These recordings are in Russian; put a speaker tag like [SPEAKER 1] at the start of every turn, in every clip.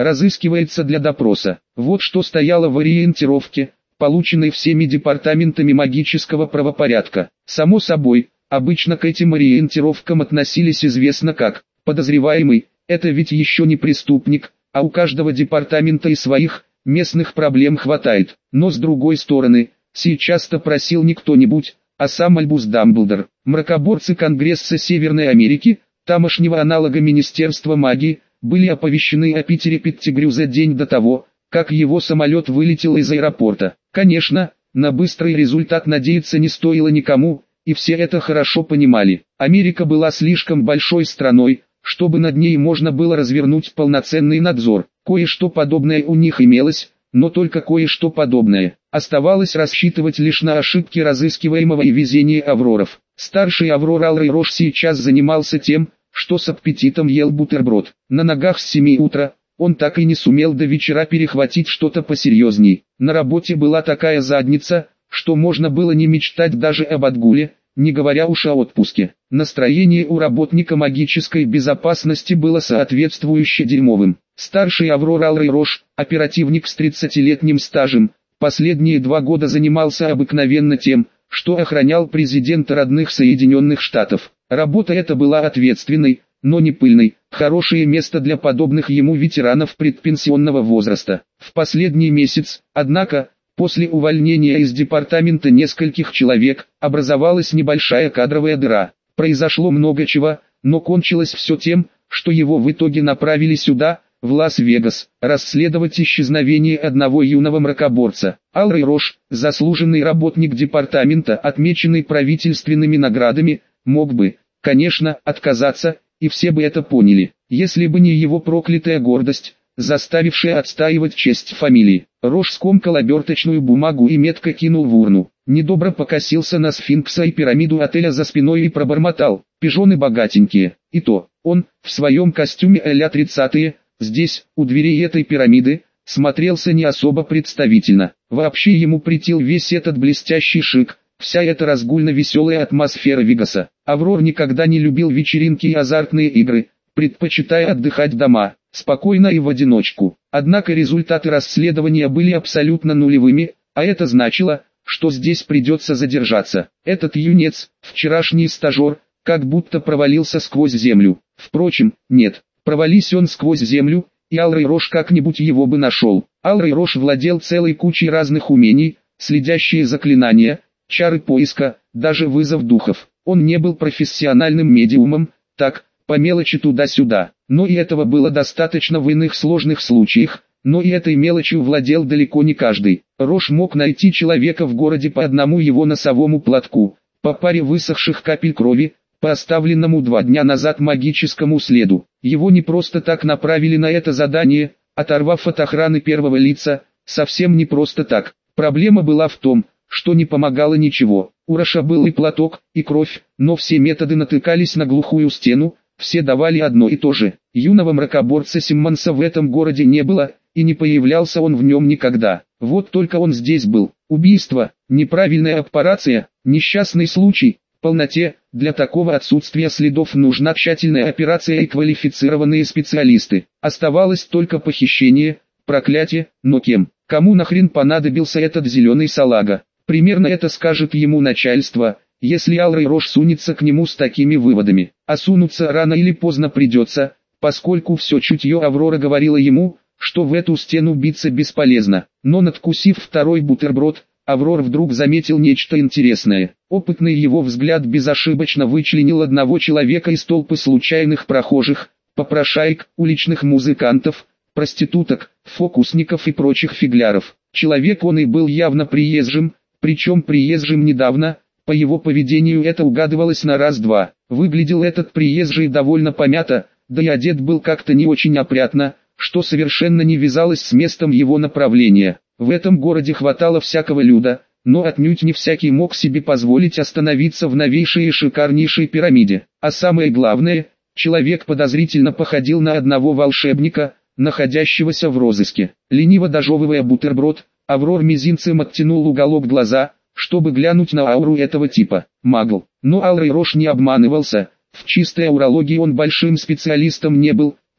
[SPEAKER 1] разыскивается для допроса. Вот что стояло в ориентировке, полученной всеми департаментами магического правопорядка. Само собой, обычно к этим ориентировкам относились известно как «подозреваемый», это ведь еще не преступник, а у каждого департамента и своих местных проблем хватает. Но с другой стороны, сейчас-то просил не кто-нибудь, а сам Альбус Дамблдор. Мракоборцы Конгресса Северной Америки, тамошнего аналога Министерства магии, были оповещены о Питере Петтигрю за день до того, как его самолет вылетел из аэропорта. Конечно, на быстрый результат надеяться не стоило никому, и все это хорошо понимали. Америка была слишком большой страной, чтобы над ней можно было развернуть полноценный надзор. Кое-что подобное у них имелось, но только кое-что подобное. Оставалось рассчитывать лишь на ошибки разыскиваемого и везение Авроров. Старший Аврор Алрей Рош сейчас занимался тем, что с аппетитом ел бутерброд. На ногах с 7 утра, он так и не сумел до вечера перехватить что-то посерьезней. На работе была такая задница, что можно было не мечтать даже об отгуле, не говоря уж о отпуске. Настроение у работника магической безопасности было соответствующе дерьмовым. Старший Аврор Алрей Рош, оперативник с 30-летним стажем, последние 2 года занимался обыкновенно тем, что охранял президента родных Соединенных Штатов. Работа эта была ответственной, но не пыльной, хорошее место для подобных ему ветеранов предпенсионного возраста. В последний месяц, однако, после увольнения из департамента нескольких человек, образовалась небольшая кадровая дыра. Произошло много чего, но кончилось все тем, что его в итоге направили сюда, в Лас-Вегас, расследовать исчезновение одного юного мракоборца. Алрей Рош, заслуженный работник департамента, отмеченный правительственными наградами, мог бы, конечно, отказаться, и все бы это поняли, если бы не его проклятая гордость, заставившая отстаивать честь фамилии. Рош скомкал оберточную бумагу и метко кинул в урну. Недобро покосился на сфинкса и пирамиду отеля за спиной и пробормотал: «Пижоны богатенькие». И то, он, в своем костюме а-ля 30-е, здесь, у дверей этой пирамиды, смотрелся не особо представительно. Вообще ему претил весь этот блестящий шик, вся эта разгульно-веселая атмосфера Вегаса. Аврор никогда не любил вечеринки и азартные игры, предпочитая отдыхать дома, спокойно и в одиночку. Однако результаты расследования были абсолютно нулевыми, а это значило, что здесь придется задержаться. Этот юнец, вчерашний стажер, как будто провалился сквозь землю. Впрочем, нет, провались он сквозь землю, и Алрей Рош как-нибудь его бы нашел. Алрей Рош владел целой кучей разных умений, следящие заклинания, чары поиска, даже вызов духов. Он не был профессиональным медиумом, так, по мелочи туда-сюда, но и этого было достаточно в иных сложных случаях, но и этой мелочью владел далеко не каждый. Рош мог найти человека в городе по одному его носовому платку, по паре высохших капель крови, по оставленному 2 дня назад магическому следу. Его не просто так направили на это задание, оторвав от охраны первого лица, совсем не просто так. Проблема была в том, что не помогало ничего. У Роша был и платок, и кровь, но все методы натыкались на глухую стену, все давали одно и то же. Юного мракоборца Симмонса в этом городе не было, и не появлялся он в нем никогда. Вот только он здесь был. Убийство, неправильная операция, несчастный случай. В полноте, для такого отсутствия следов нужна тщательная операция и квалифицированные специалисты. Оставалось только похищение, проклятие, но кем? Кому нахрен понадобился этот зеленый салага? Примерно это скажет ему начальство, если Алрей Рош сунется к нему с такими выводами. А сунуться рано или поздно придется, поскольку все чутье Аврора говорило ему, что в эту стену биться бесполезно. Но надкусив второй бутерброд, Аврор вдруг заметил нечто интересное. Опытный его взгляд безошибочно вычленил одного человека из толпы случайных прохожих, попрошаек, уличных музыкантов, проституток, фокусников и прочих фигляров. Человек он и был явно приезжим, причем приезжим недавно, по его поведению это угадывалось на раз-два. Выглядел этот приезжий довольно помято, да и одет был как-то не очень опрятно, что совершенно не вязалось с местом его направления. В этом городе хватало всякого люда, но отнюдь не всякий мог себе позволить остановиться в новейшей и шикарнейшей пирамиде. А самое главное, человек подозрительно походил на одного волшебника, находящегося в розыске. Лениво дожевывая бутерброд, Аврор мизинцем оттянул уголок глаза, чтобы глянуть на ауру этого типа. Магл. Но Алрей Рош не обманывался, в чистой аурологии он большим специалистом не был,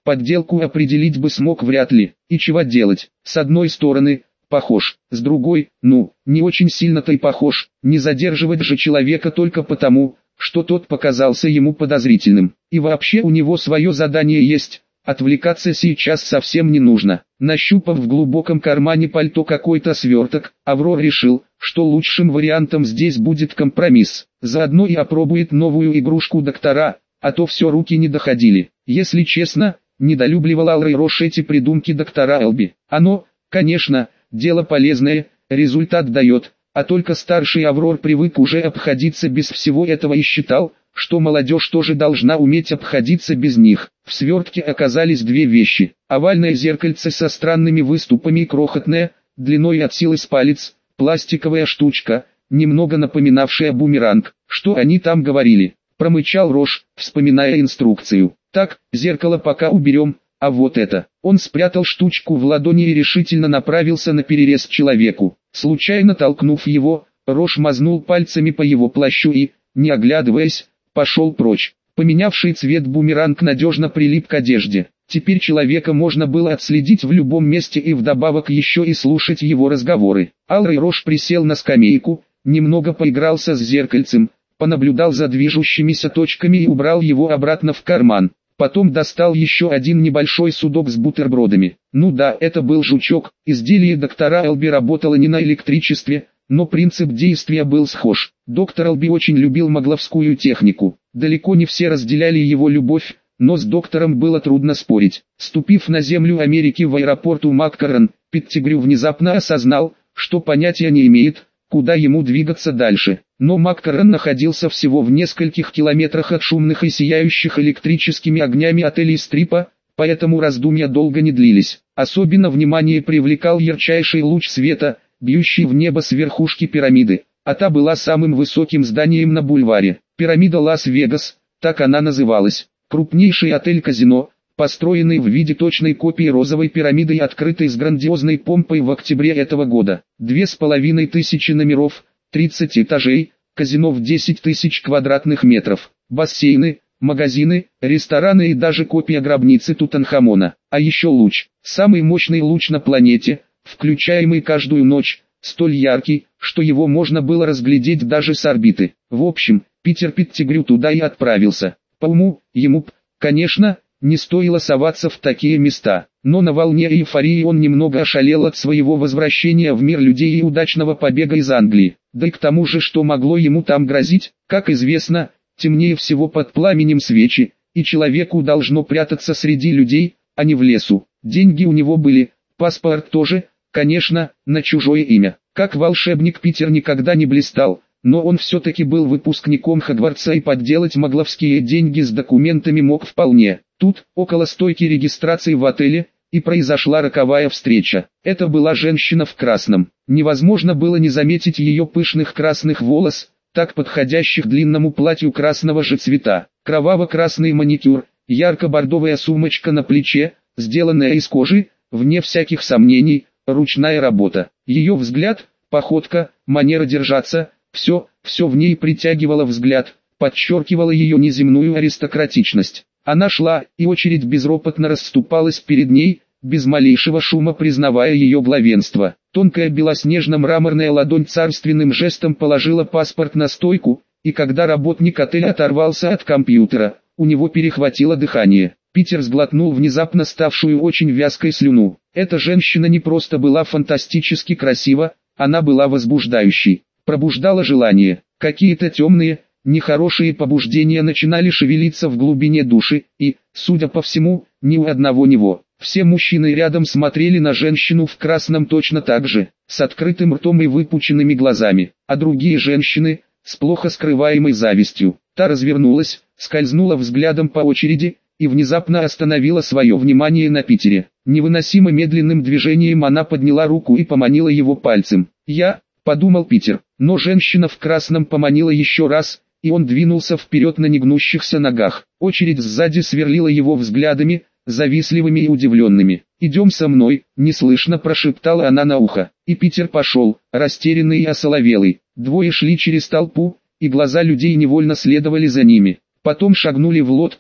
[SPEAKER 1] Подделку определить бы смог вряд ли. И чего делать? С одной стороны, похож, с другой, не очень сильно-то и похож. Не задерживать же человека только потому, что тот показался ему подозрительным. И вообще у него свое задание есть. Отвлекаться сейчас совсем не нужно. Нащупав в глубоком кармане пальто какой-то сверток, Аврор решил, что лучшим вариантом здесь будет компромисс. Заодно и опробует новую игрушку доктора, а то все руки не доходили. Если честно, недолюбливал Алрой Рош эти придумки доктора Элби. Оно, конечно, дело полезное, результат дает, а только старший Аврор привык уже обходиться без всего этого и считал, что молодежь тоже должна уметь обходиться без них. В свертке оказались две вещи: овальное зеркальце со странными выступами и крохотное, длиной от силы с палец, пластиковая штучка, немного напоминавшая бумеранг. Что они там говорили? Промычал Рош, вспоминая инструкцию. Так, зеркало пока уберем, а вот это. Он спрятал штучку в ладони и решительно направился на перерез человеку. Случайно толкнув его, Рош мазнул пальцами по его плащу и, не оглядываясь, пошел прочь. Поменявший цвет бумеранг надежно прилип к одежде. Теперь человека можно было отследить в любом месте и вдобавок еще и слушать его разговоры. Алрой Рош присел на скамейку, немного поигрался с зеркальцем, понаблюдал за движущимися точками и убрал его обратно в карман. Потом достал еще один небольшой судок с бутербродами. Ну да, это был жучок. Изделие доктора Элби работало не на электричестве, но принцип действия был схож. Доктор Элби очень любил магловскую технику. Далеко не все разделяли его любовь, но с доктором было трудно спорить. Ступив на землю Америки в аэропорту Маккарран, Петтигрю внезапно осознал, что понятия не имеет, куда ему двигаться дальше. Но Маккарран находился всего в нескольких километрах от шумных и сияющих электрическими огнями отелей Стрипа, поэтому раздумья долго не длились. Особенно внимание привлекал ярчайший луч света, бьющий в небо с верхушки пирамиды, а та была самым высоким зданием на бульваре. Пирамида Лас-Вегас, так она называлась, крупнейший отель-казино, построенный в виде точной копии розовой пирамиды и открытый с грандиозной помпой в октябре этого года. 2500 номеров, 30 этажей, казино в 10 тысяч квадратных метров, бассейны, магазины, рестораны и даже копия гробницы Тутанхамона. А еще луч, самый мощный луч на планете, включаемый каждую ночь, столь яркий, что его можно было разглядеть даже с орбиты. В общем, Питер Петтигрю туда и отправился. По уму, ему, конечно, не стоило соваться в такие места, но на волне эйфории он немного ошалел от своего возвращения в мир людей и удачного побега из Англии. Да и к тому же, что могло ему там грозить? Как известно, темнее всего под пламенем свечи, и человеку должно прятаться среди людей, а не в лесу. Деньги у него были, паспорт тоже, конечно, на чужое имя. Как волшебник Питер никогда не блистал, но он все-таки был выпускником Хогвартса и подделать магловские деньги с документами мог вполне. Тут, около стойки регистрации в отеле, и произошла роковая встреча. Это была женщина в красном. Невозможно было не заметить ее пышных красных волос, так подходящих длинному платью красного же цвета. Кроваво-красный маникюр, ярко-бордовая сумочка на плече, сделанная из кожи, вне всяких сомнений, ручная работа. Ее взгляд, походка, манера держаться, все в ней притягивало взгляд, подчеркивало ее неземную аристократичность. Она шла, и очередь безропотно расступалась перед ней, без малейшего шума признавая ее главенство. Тонкая белоснежно-мраморная ладонь царственным жестом положила паспорт на стойку, и когда работник отеля оторвался от компьютера, у него перехватило дыхание. Питер сглотнул внезапно ставшую очень вязкой слюну. Эта женщина не просто была фантастически красива, она была возбуждающей, пробуждала желание. Какие-то темные, нехорошие побуждения начинали шевелиться в глубине души, и, судя по всему, ни у одного него. Все мужчины рядом смотрели на женщину в красном точно так же, с открытым ртом и выпученными глазами, а другие женщины, с плохо скрываемой завистью. Та развернулась, скользнула взглядом по очереди, и внезапно остановила свое внимание на Питере. Невыносимо медленным движением она подняла руку и поманила его пальцем. Подумал Питер, но женщина в красном поманила еще раз, и он двинулся вперед на негнущихся ногах. Очередь сзади сверлила его взглядами, завистливыми и удивленными. «Идем со мной», — неслышно прошептала она на ухо. И Питер пошел, растерянный и осоловелый. Двое шли через толпу, и глаза людей невольно следовали за ними. Потом шагнули в лодку,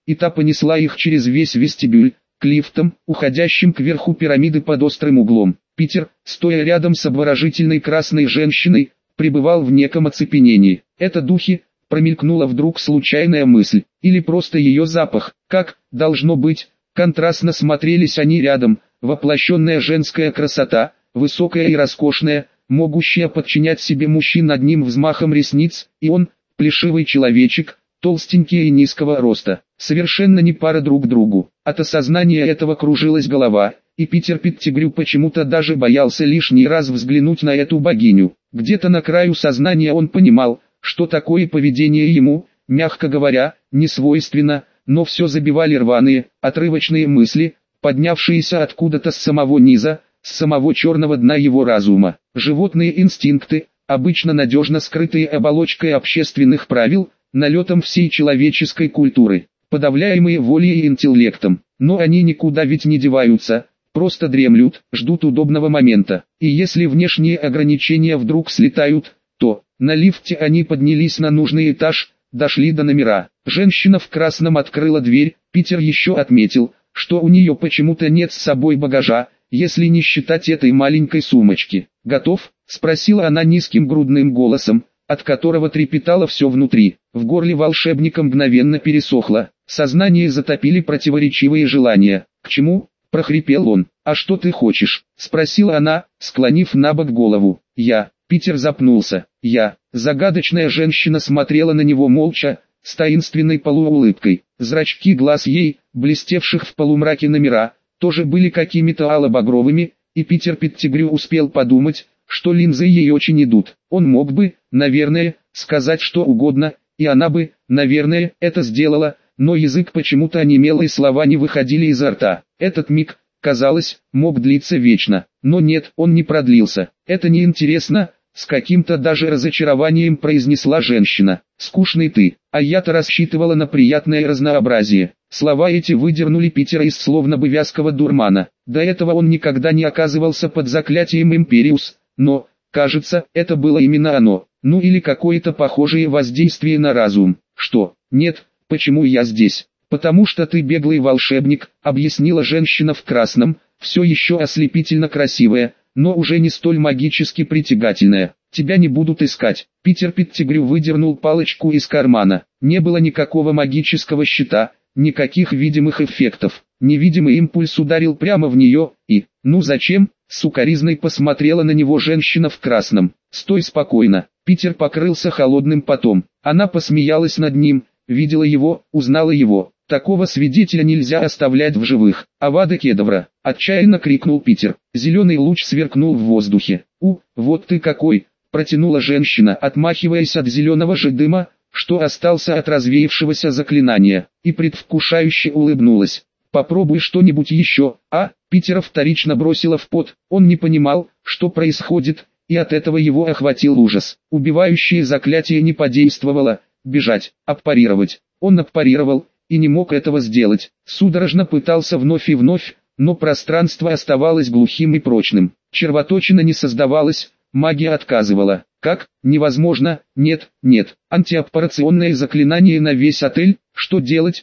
[SPEAKER 1] и та понесла их через весь вестибюль, к лифтам, уходящим кверху пирамиды под острым углом. Питер, стоя рядом с обворожительной красной женщиной, пребывал в неком оцепенении. Это духи, промелькнула вдруг случайная мысль, или просто ее запах, как, должно быть, контрастно смотрелись они рядом, воплощенная женская красота, высокая и роскошная, могущая подчинять себе мужчин одним взмахом ресниц, и он, плешивый человечек, толстенький и низкого роста, совершенно не пара друг другу. От осознания этого кружилась голова, и Питер Петтигрю почему-то даже боялся лишний раз взглянуть на эту богиню. Где-то на краю сознания он понимал, что такое поведение ему, мягко говоря, не свойственно, но все забивали рваные, отрывочные мысли, поднявшиеся откуда-то с самого низа, с самого черного дна его разума. Животные инстинкты, обычно надежно скрытые оболочкой общественных правил, налетом всей человеческой культуры, подавляемые волей и интеллектом, но они никуда ведь не деваются, просто дремлют, ждут удобного момента, и если внешние ограничения вдруг слетают, то, на лифте они поднялись на нужный этаж, дошли до номера. Женщина в красном открыла дверь, Питер еще отметил, что у нее почему-то нет с собой багажа, если не считать этой маленькой сумочки. «Готов?» – спросила она низким грудным голосом, от которого трепетало все внутри. В горле волшебника мгновенно пересохло, сознание затопили противоречивые желания. «К чему?» – прохрипел он. «А что ты хочешь?» – спросила она, склонив набок голову. Питер запнулся. Загадочная женщина смотрела на него молча, с таинственной полуулыбкой. Зрачки глаз ей, блестевших в полумраке номера, тоже были какими-то алло-багровыми, и Питер Петтигрю успел подумать, что линзы ей очень идут. Он мог бы, наверное, сказать что угодно, и она бы, наверное, это сделала, но язык почему-то онемел и слова не выходили изо рта. Этот миг, казалось, мог длиться вечно, но нет, он не продлился. «Это неинтересно», — с каким-то даже разочарованием произнесла женщина. «Скучный ты, а я-то рассчитывала на приятное разнообразие». Слова эти выдернули Питера из словно бы вязкого дурмана. До этого он никогда не оказывался под заклятием Империус, но, кажется, это было именно оно. Ну или какое-то похожее воздействие на разум. «Что? Нет, почему я здесь?» «Потому что ты беглый волшебник», — объяснила женщина в красном, все еще ослепительно красивая, но уже не столь магически притягательная. «Тебя не будут искать». Питер Петтигрю выдернул палочку из кармана. Не было никакого магического щита, никаких видимых эффектов. Невидимый импульс ударил прямо в нее, и, «Ну зачем?» — сукоризной посмотрела на него женщина в красном. «Стой спокойно». Питер покрылся холодным потом. Она посмеялась над ним, видела его, узнала его. Такого свидетеля нельзя оставлять в живых. «Авада кедавра!» — отчаянно крикнул Питер. Зеленый луч сверкнул в воздухе. Вот ты какой!» — протянула женщина, отмахиваясь от зеленого же дыма, что остался от развеявшегося заклинания, и предвкушающе улыбнулась. «Попробуй что-нибудь еще, а?» Питера вторично бросила в пот. Он не понимал, что происходит, и от этого его охватил ужас. Убивающее заклятие не подействовало. Бежать, аппарировать. Он аппарировал, и не мог этого сделать. Судорожно пытался вновь и вновь, но пространство оставалось глухим и прочным. Червоточина не создавалась, магия отказывала. «Как? Невозможно, нет. Антиаппарационное заклинание на весь отель, что делать?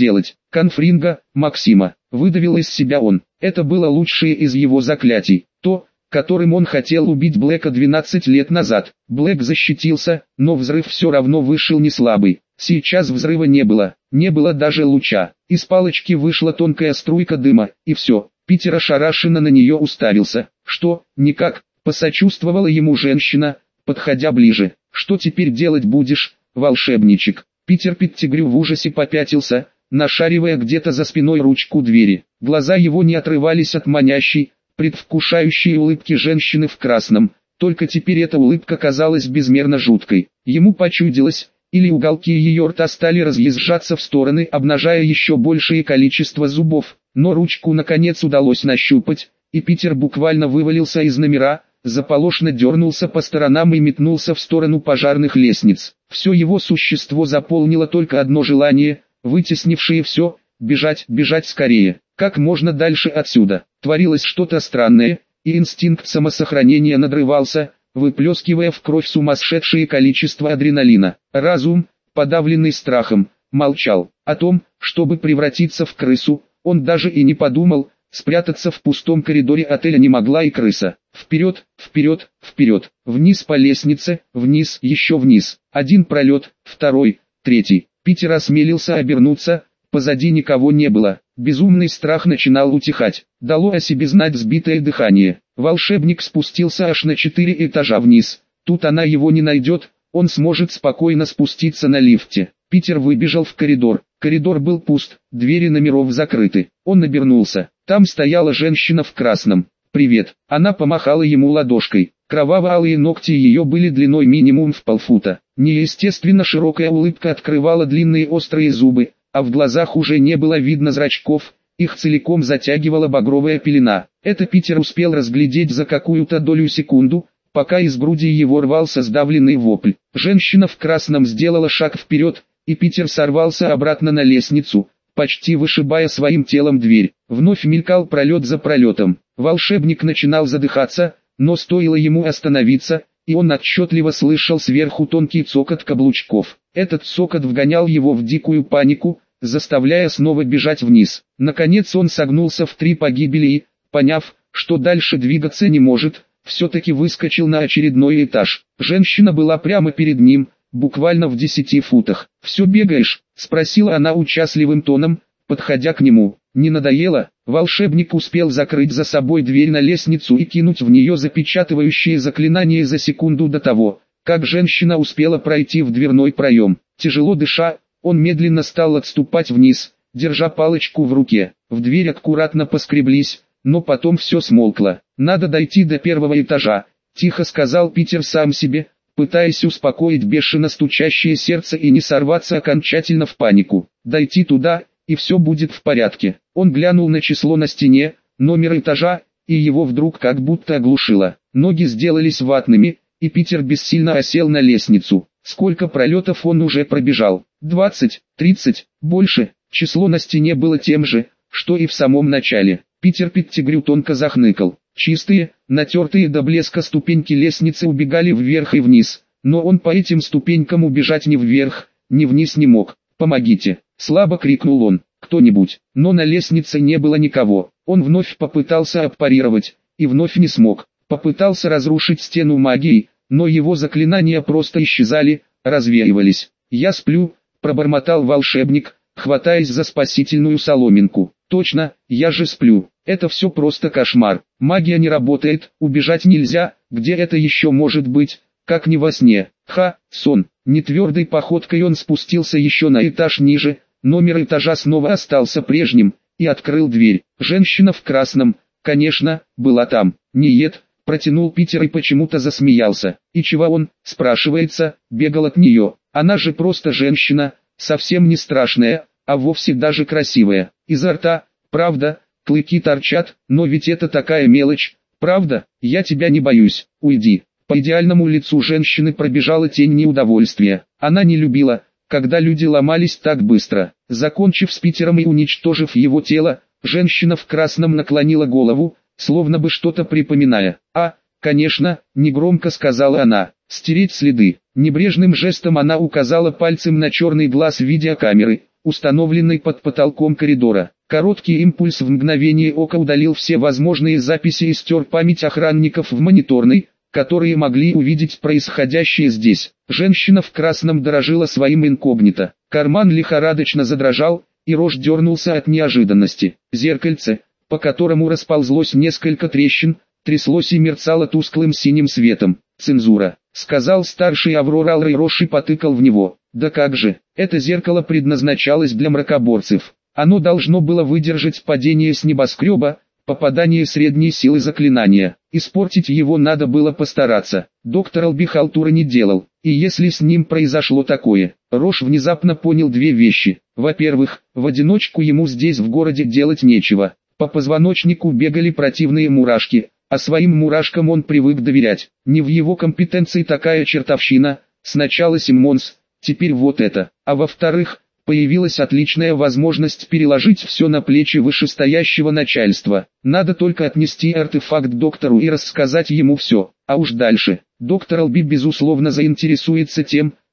[SPEAKER 1] Конфринга, Максима», выдавил из себя он. Это было лучшее из его заклятий, то, которым он хотел убить Блэка 12 лет назад. Блэк защитился, но взрыв все равно вышел не слабый. Сейчас взрыва не было даже луча. Из палочки вышла тонкая струйка дыма, и все. Питер ошарашенно на нее уставился. «Что, никак?» — посочувствовала ему женщина, подходя ближе. «Что теперь делать будешь, волшебничек?» Питер Петтигрю в ужасе попятился, нашаривая где-то за спиной ручку двери. Глаза его не отрывались от манящей, предвкушающей улыбки женщины в красном, только теперь эта улыбка казалась безмерно жуткой. Ему почудилось, или уголки ее рта стали разъезжаться в стороны, обнажая еще большее количество зубов, но ручку наконец удалось нащупать, и Питер буквально вывалился из номера, заполошно дернулся по сторонам и метнулся в сторону пожарных лестниц. Все его существо заполнило только одно желание, вытеснившее все: бежать скорее, как можно дальше отсюда. Творилось что-то странное, и инстинкт самосохранения надрывался, выплескивая в кровь сумасшедшее количество адреналина. Разум, подавленный страхом, молчал. О том, чтобы превратиться в крысу, он даже и не подумал. Спрятаться в пустом коридоре отеля не могла и крыса. Вперед, вперед, вперед, вниз по лестнице, вниз, еще вниз. Один пролет, второй, третий. Питер осмелился обернуться, позади никого не было. Безумный страх начинал утихать. Дало о себе знать сбитое дыхание. Волшебник спустился аж на 4 этажа вниз. Тут она его не найдет, он сможет спокойно спуститься на лифте. Питер выбежал в коридор. Коридор был пуст, двери номеров закрыты. Он обернулся. Там стояла женщина в красном. «Привет». Она помахала ему ладошкой. Кроваво-алые ногти ее были длиной минимум в полфута. Неестественно широкая улыбка открывала длинные острые зубы, а в глазах уже не было видно зрачков, их целиком затягивала багровая пелена. Это Питер успел разглядеть за какую-то долю секунду, пока из груди его рвался сдавленный вопль. Женщина в красном сделала шаг вперед, и Питер сорвался обратно на лестницу, почти вышибая своим телом дверь. Вновь мелькал пролет за пролетом. Волшебник начинал задыхаться, но стоило ему остановиться, и он отчетливо слышал сверху тонкий цокот каблучков. Этот цокот вгонял его в дикую панику, заставляя снова бежать вниз. Наконец он согнулся в 3 погибели и, поняв, что дальше двигаться не может, все-таки выскочил на очередной этаж. Женщина была прямо перед ним, буквально в 10 футах. «Все бегаешь?» — спросила она участливым тоном, подходя к нему. «Не надоело?» Волшебник успел закрыть за собой дверь на лестницу и кинуть в нее запечатывающее заклинание за секунду до того, как женщина успела пройти в дверной проем. Тяжело дыша, он медленно стал отступать вниз, держа палочку в руке. В дверь аккуратно поскреблись, но потом все смолкло. «Надо дойти до 1-го этажа», — тихо сказал Питер сам себе, пытаясь успокоить бешено стучащее сердце и не сорваться окончательно в панику. «Дойти туда, и все будет в порядке». Он глянул на число на стене, номер этажа, и его вдруг как будто оглушило. Ноги сделались ватными, и Питер бессильно осел на лестницу. Сколько пролетов он уже пробежал? 20, 30, больше. Число на стене было тем же, что и в самом начале. Питер Петтигрю тонко захныкал. Чистые, натертые до блеска ступеньки лестницы убегали вверх и вниз, но он по этим ступенькам убежать ни вверх, ни вниз не мог. «Помогите!» — слабо крикнул он. «Кто-нибудь!» Но на лестнице не было никого. Он вновь попытался аппарировать, и вновь не смог. Попытался разрушить стену магией, но его заклинания просто исчезали, развеивались. «Я сплю», — пробормотал волшебник, хватаясь за спасительную соломинку. «Точно, я же сплю. Это все просто кошмар. Магия не работает, убежать нельзя, где это еще может быть, как не во сне. Сон». Нетвердой походкой он спустился еще на этаж ниже, номер этажа снова остался прежним, и открыл дверь. Женщина в красном, конечно, была там. «Нет», — протянул Питер и почему-то засмеялся. «И чего он, спрашивается, бегал от нее? Она же просто женщина, совсем не страшная, а вовсе даже красивая. Изо рта, правда, клыки торчат, но ведь это такая мелочь, правда? Я тебя не боюсь, уйди». По идеальному лицу женщины пробежала тень неудовольствия. Она не любила, когда люди ломались так быстро. Закончив с Питером и уничтожив его тело, женщина в красном наклонила голову, словно бы что-то припоминая. Конечно, негромко сказала она, стереть следы. Небрежным жестом она указала пальцем на черный глаз видеокамеры, установленной под потолком коридора. Короткий импульс в мгновение ока удалил все возможные записи и стер память охранников в мониторной, которые могли увидеть происходящее здесь. Женщина в красном дорожила своим инкогнито. Карман лихорадочно задрожал, и Рош дернулся от неожиданности. Зеркальце, по которому расползлось несколько трещин, тряслось и мерцало тусклым синим светом. «Цензура», — сказал старший Аврорал, и Рош и потыкал в него. «Да как же, это зеркало предназначалось для мракоборцев. Оно должно было выдержать падение с небоскреба, попадание средней силы заклинания. Испортить его надо было постараться. Доктор Алби халтуры не делал, и если с ним произошло такое, Рош внезапно понял 2 вещи. Во-первых, в одиночку ему здесь в городе делать нечего. По позвоночнику бегали противные мурашки, а своим мурашкам он привык доверять. Не в его компетенции такая чертовщина, сначала Симмонс, теперь вот это. А во-вторых, появилась отличная возможность переложить все на плечи вышестоящего начальства. Надо только отнести артефакт доктору и рассказать ему все. А уж дальше, доктор Алби безусловно заинтересуется тем,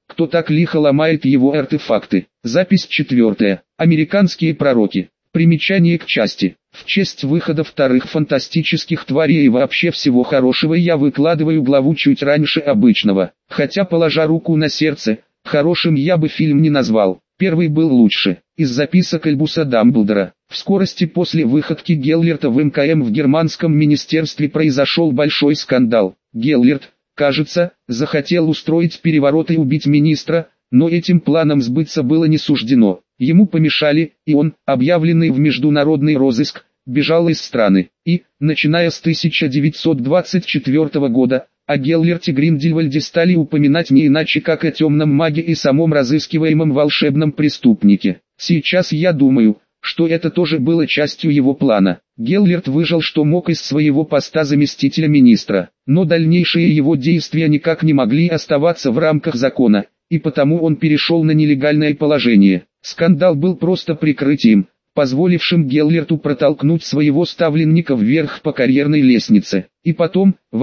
[SPEAKER 1] кто так лихо ломает его артефакты. Запись 4. Американские пророки. Примечание к части. В честь выхода вторых фантастических тварей и вообще всего хорошего я выкладываю главу чуть раньше обычного. Хотя, положа руку на сердце, хорошим я бы фильм не назвал. Первый был лучше. Из записок Альбуса Дамблдора. В скорости после выходки Геллерта в МКМ в германском министерстве произошел большой скандал. Геллерт, кажется, захотел устроить переворот и убить министра, но этим планом сбыться было не суждено. Ему помешали, и он, объявленный в международный розыск, бежал из страны. И, начиная с 1924 года, о Геллерте Гриндельвальде стали упоминать не иначе как о темном маге и самом разыскиваемом волшебном преступнике. Сейчас я думаю, что это тоже было частью его плана. Геллерт выжил что мог из своего поста заместителя министра, но дальнейшие его действия никак не могли оставаться в рамках закона, и потому он перешел на нелегальное положение. Скандал был просто прикрытием, позволившим Геллерту протолкнуть своего ставленника вверх по карьерной лестнице. И потом, в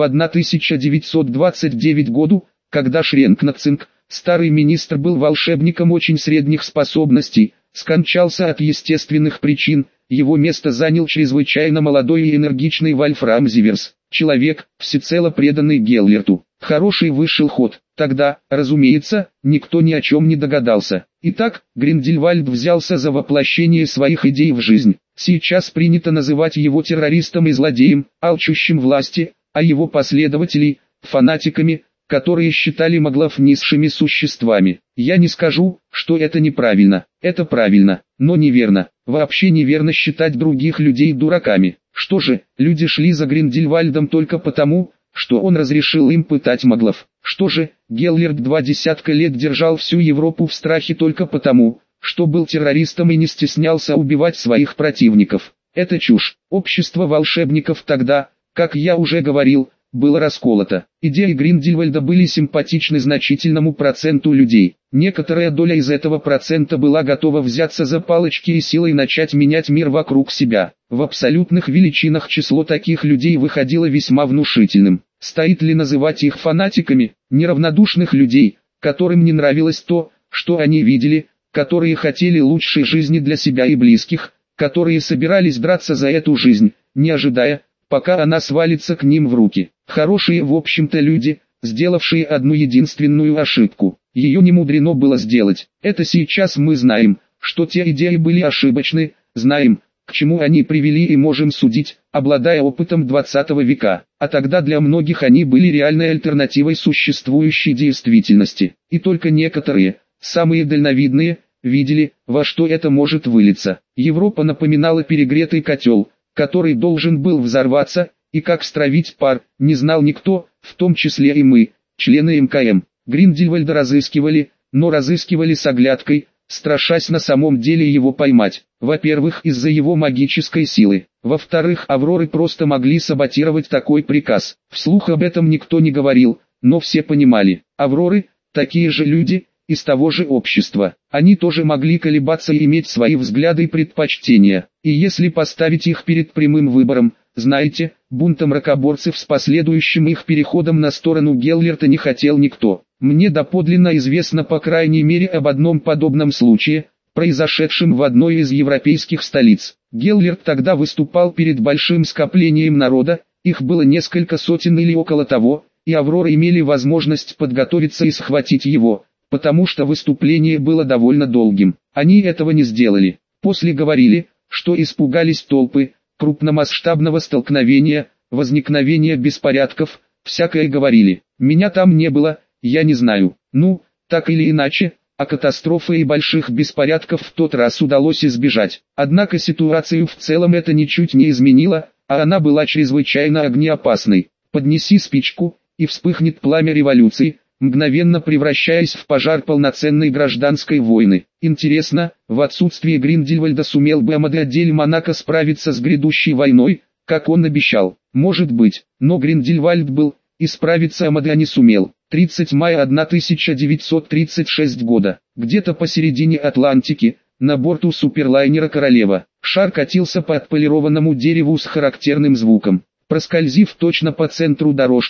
[SPEAKER 1] 1929 году, когда Шренкнацинг, старый министр, был волшебником очень средних способностей, скончался от естественных причин, его место занял чрезвычайно молодой и энергичный Вольфрам Зиверс, человек, всецело преданный Геллерту. Хороший вышел ход. Тогда, разумеется, никто ни о чем не догадался. Итак, Гриндельвальд взялся за воплощение своих идей в жизнь. Сейчас принято называть его террористом и злодеем, алчущим власти, а его последователей – фанатиками, которые считали моглов низшими существами. Я не скажу, что это неправильно. Это правильно, но неверно. Вообще неверно считать других людей дураками. Что же, люди шли за Гриндельвальдом только потому, что он разрешил им пытать моглов. Что же, Геллерт 20 лет держал всю Европу в страхе только потому, что был террористом и не стеснялся убивать своих противников. Это чушь. Общество волшебников тогда, как я уже говорил, было расколото. Идеи Гриндельвальда были симпатичны значительному проценту людей. Некоторая доля из этого процента была готова взяться за палочки и силой начать менять мир вокруг себя. В абсолютных величинах число таких людей выходило весьма внушительным. Стоит ли называть их фанатиками? Неравнодушных людей, которым не нравилось то, что они видели, которые хотели лучшей жизни для себя и близких, которые собирались драться за эту жизнь, не ожидая, пока она свалится к ним в руки. Хорошие в общем-то люди, сделавшие одну единственную ошибку. Ее не мудрено было сделать. Это сейчас мы знаем, что те идеи были ошибочны, знаем, к чему они привели и можем судить, обладая опытом 20 века. А тогда для многих они были реальной альтернативой существующей действительности. И только некоторые, самые дальновидные, видели, во что это может вылиться. Европа напоминала перегретый котел, который должен был взорваться, и как стравить пар, не знал никто, в том числе и мы, члены МКМ. Гриндельвальда разыскивали, но разыскивали с оглядкой, страшась на самом деле его поймать. Во-первых, из-за его магической силы. Во-вторых, Авроры просто могли саботировать такой приказ. Вслух об этом никто не говорил, но все понимали. Авроры, такие же люди, из того же общества. Они тоже могли колебаться и иметь свои взгляды и предпочтения. И если поставить их перед прямым выбором, знаете, бунтом мракоборцев с последующим их переходом на сторону Геллерта не хотел никто. Мне доподлинно известно по крайней мере об одном подобном случае, произошедшем в одной из европейских столиц. Геллерт тогда выступал перед большим скоплением народа, их было несколько сотен или около того, и Авроры имели возможность подготовиться и схватить его, потому что выступление было довольно долгим. Они этого не сделали. После говорили, что испугались толпы, крупномасштабного столкновения, возникновения беспорядков, всякое говорили. Меня там не было, я не знаю. Ну, так или иначе, а катастрофы и больших беспорядков в тот раз удалось избежать. Однако ситуацию в целом это ничуть не изменило, а она была чрезвычайно огнеопасной. Поднеси спичку, и вспыхнет пламя революции, мгновенно превращаясь в пожар полноценной гражданской войны. Интересно, в отсутствие Гриндельвальда сумел бы Амадеадель Монако справиться с грядущей войной, как он обещал? Может быть, но Гриндельвальд был, и справиться Амадеа не сумел. 30 мая 1936 года. Где-то посередине Атлантики, на борту суперлайнера «Королева», шар катился по отполированному дереву с характерным звуком. Проскользив точно по центру дорожки,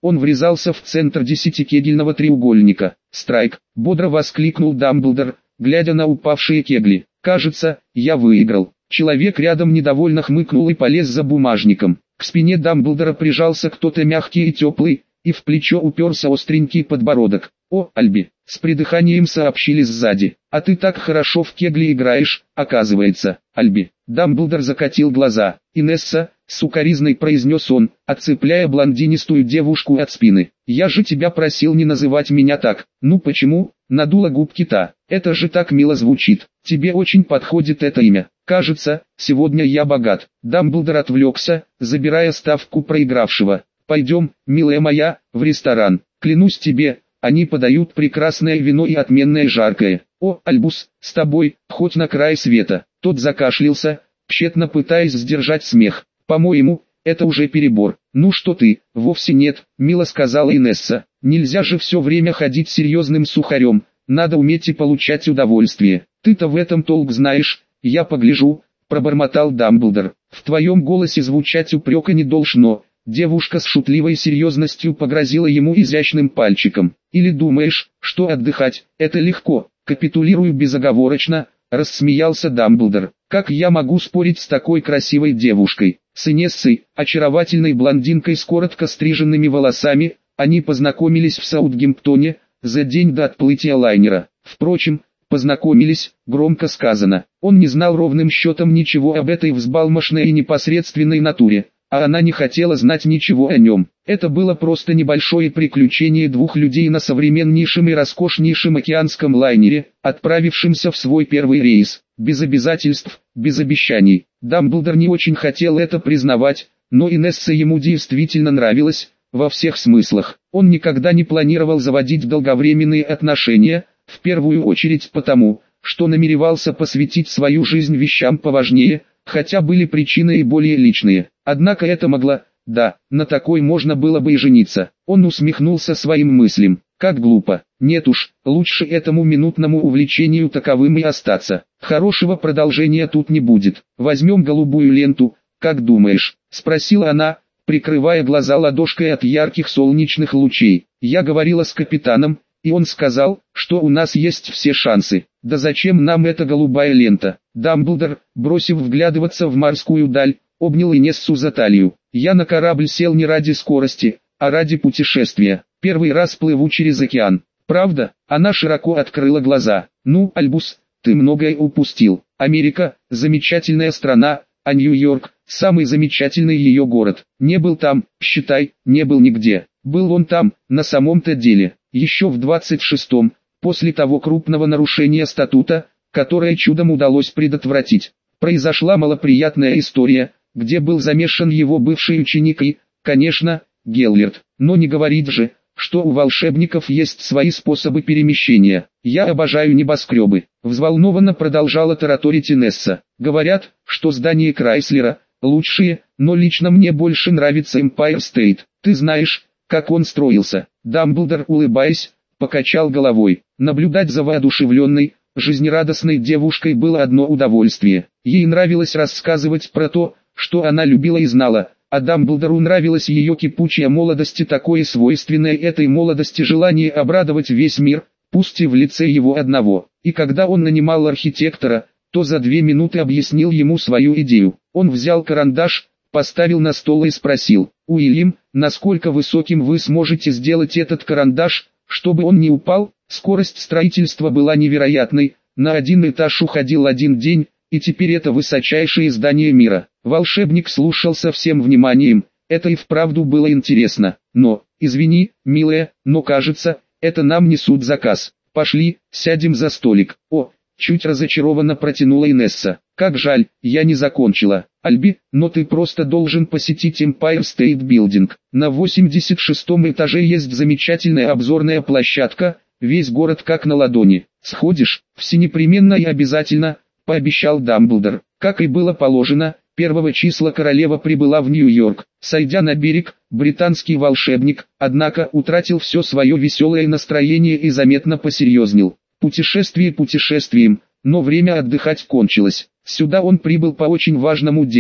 [SPEAKER 1] Он врезался в центр 10-кегельного треугольника. «Страйк!» — бодро воскликнул Дамблдор, глядя на упавшие кегли. «Кажется, я выиграл». Человек рядом недовольно хмыкнул и полез за бумажником. К спине Дамблдора прижался кто-то мягкий и теплый, и в плечо уперся остренький подбородок. «О, Альби!» — с придыханием сообщили сзади. «А ты так хорошо в кегли играешь, оказывается, Альби!» Дамблдор закатил глаза. «Инесса!» — сукоризной произнес он, отцепляя блондинистую девушку от спины. «Я же тебя просил не называть меня так». «Ну почему?» — надула губки та. «Это же так мило звучит. Тебе очень подходит это имя. Кажется, сегодня я богат». Дамблдор отвлекся, забирая ставку проигравшего. «Пойдем, милая моя, в ресторан. Клянусь тебе, они подают прекрасное вино и отменное жаркое. О, Альбус, с тобой, хоть на край света». Тот закашлялся, тщетно пытаясь сдержать смех. «По-моему, это уже перебор». «Ну что ты, вовсе нет», — мило сказала Инесса. «Нельзя же все время ходить серьезным сухарем, надо уметь и получать удовольствие. Ты-то в этом толк знаешь, я погляжу», — пробормотал Дамблдор. «В твоем голосе звучать упрека не должно». Девушка с шутливой серьезностью погрозила ему изящным пальчиком. «Или думаешь, что отдыхать — это легко?» «Капитулирую безоговорочно», — рассмеялся Дамблдор. «Как я могу спорить с такой красивой девушкой?» С Инессой, очаровательной блондинкой с коротко стриженными волосами, они познакомились в Саутгемптоне, за день до отплытия лайнера. Впрочем, познакомились, громко сказано. Он не знал ровным счетом ничего об этой взбалмошной и непосредственной натуре, а она не хотела знать ничего о нем. Это было просто небольшое приключение двух людей на современнейшем и роскошнейшем океанском лайнере, отправившемся в свой первый рейс, без обязательств, без обещаний. Дамблдор не очень хотел это признавать, но Инесса ему действительно нравилась, во всех смыслах. Он никогда не планировал заводить долговременные отношения, в первую очередь потому, что намеревался посвятить свою жизнь вещам поважнее, хотя были причины и более личные. Однако это могло, да, на такой можно было бы и жениться. Он усмехнулся своим мыслям. Как глупо. Нет уж, лучше этому минутному увлечению таковым и остаться. Хорошего продолжения тут не будет. Возьмем голубую ленту, как думаешь? Спросила она, прикрывая глаза ладошкой от ярких солнечных лучей. Я говорила с капитаном, и он сказал, что у нас есть все шансы. Да зачем нам эта голубая лента? Дамблдор, бросив вглядываться в морскую даль, обнял Инессу за талию. Я на корабль сел не ради скорости, а ради путешествия. Первый раз плыву через океан. Правда? Она широко открыла глаза. Ну, Альбус, ты многое упустил. Америка – замечательная страна, а Нью-Йорк – самый замечательный ее город. Не был там, считай, не был нигде. Был он там, на самом-то деле, еще в 26-м, после того крупного нарушения статута, которое чудом удалось предотвратить. Произошла малоприятная история, где был замешан его бывший ученик и, конечно, Геллерт. Но не говорит же, что у волшебников есть свои способы перемещения. Я обожаю небоскребы. Взволнованно продолжала тараторить Инесса. Говорят, что здания Крайслера лучшие, но лично мне больше нравится Empire State. Ты знаешь, как он строился? Дамблдор, улыбаясь, покачал головой. Наблюдать за воодушевленной, жизнерадостной девушкой было одно удовольствие. Ей нравилось рассказывать про то, что она любила и знала, а Дамблдору нравилась ее кипучая молодость и такое свойственное этой молодости желание обрадовать весь мир, пусть и в лице его одного. И когда он нанимал архитектора, то за 2 минуты объяснил ему свою идею. Он взял карандаш, поставил на стол и спросил: «Уильям, насколько высоким вы сможете сделать этот карандаш, чтобы он не упал?» Скорость строительства была невероятной, на 1 этаж уходил 1 день, и теперь это высочайшее здание мира. Волшебник слушался всем вниманием, это и вправду было интересно. Но, извини, милая, но кажется, это нам несут заказ. Пошли, сядем за столик. О, чуть разочарованно протянула Инесса. Как жаль, я не закончила. Альби, но ты просто должен посетить Empire State Building. На 86-м этаже есть замечательная обзорная площадка, весь город как на ладони. Сходишь? Все непременно и обязательно, пообещал Дамблдор. Как и было положено, 1 числа королева прибыла в Нью-Йорк. Сойдя на берег, британский волшебник, однако, утратил все свое веселое настроение и заметно посерьезнел. Путешествие путешествием, но время отдыхать кончилось. Сюда он прибыл по очень важному делу.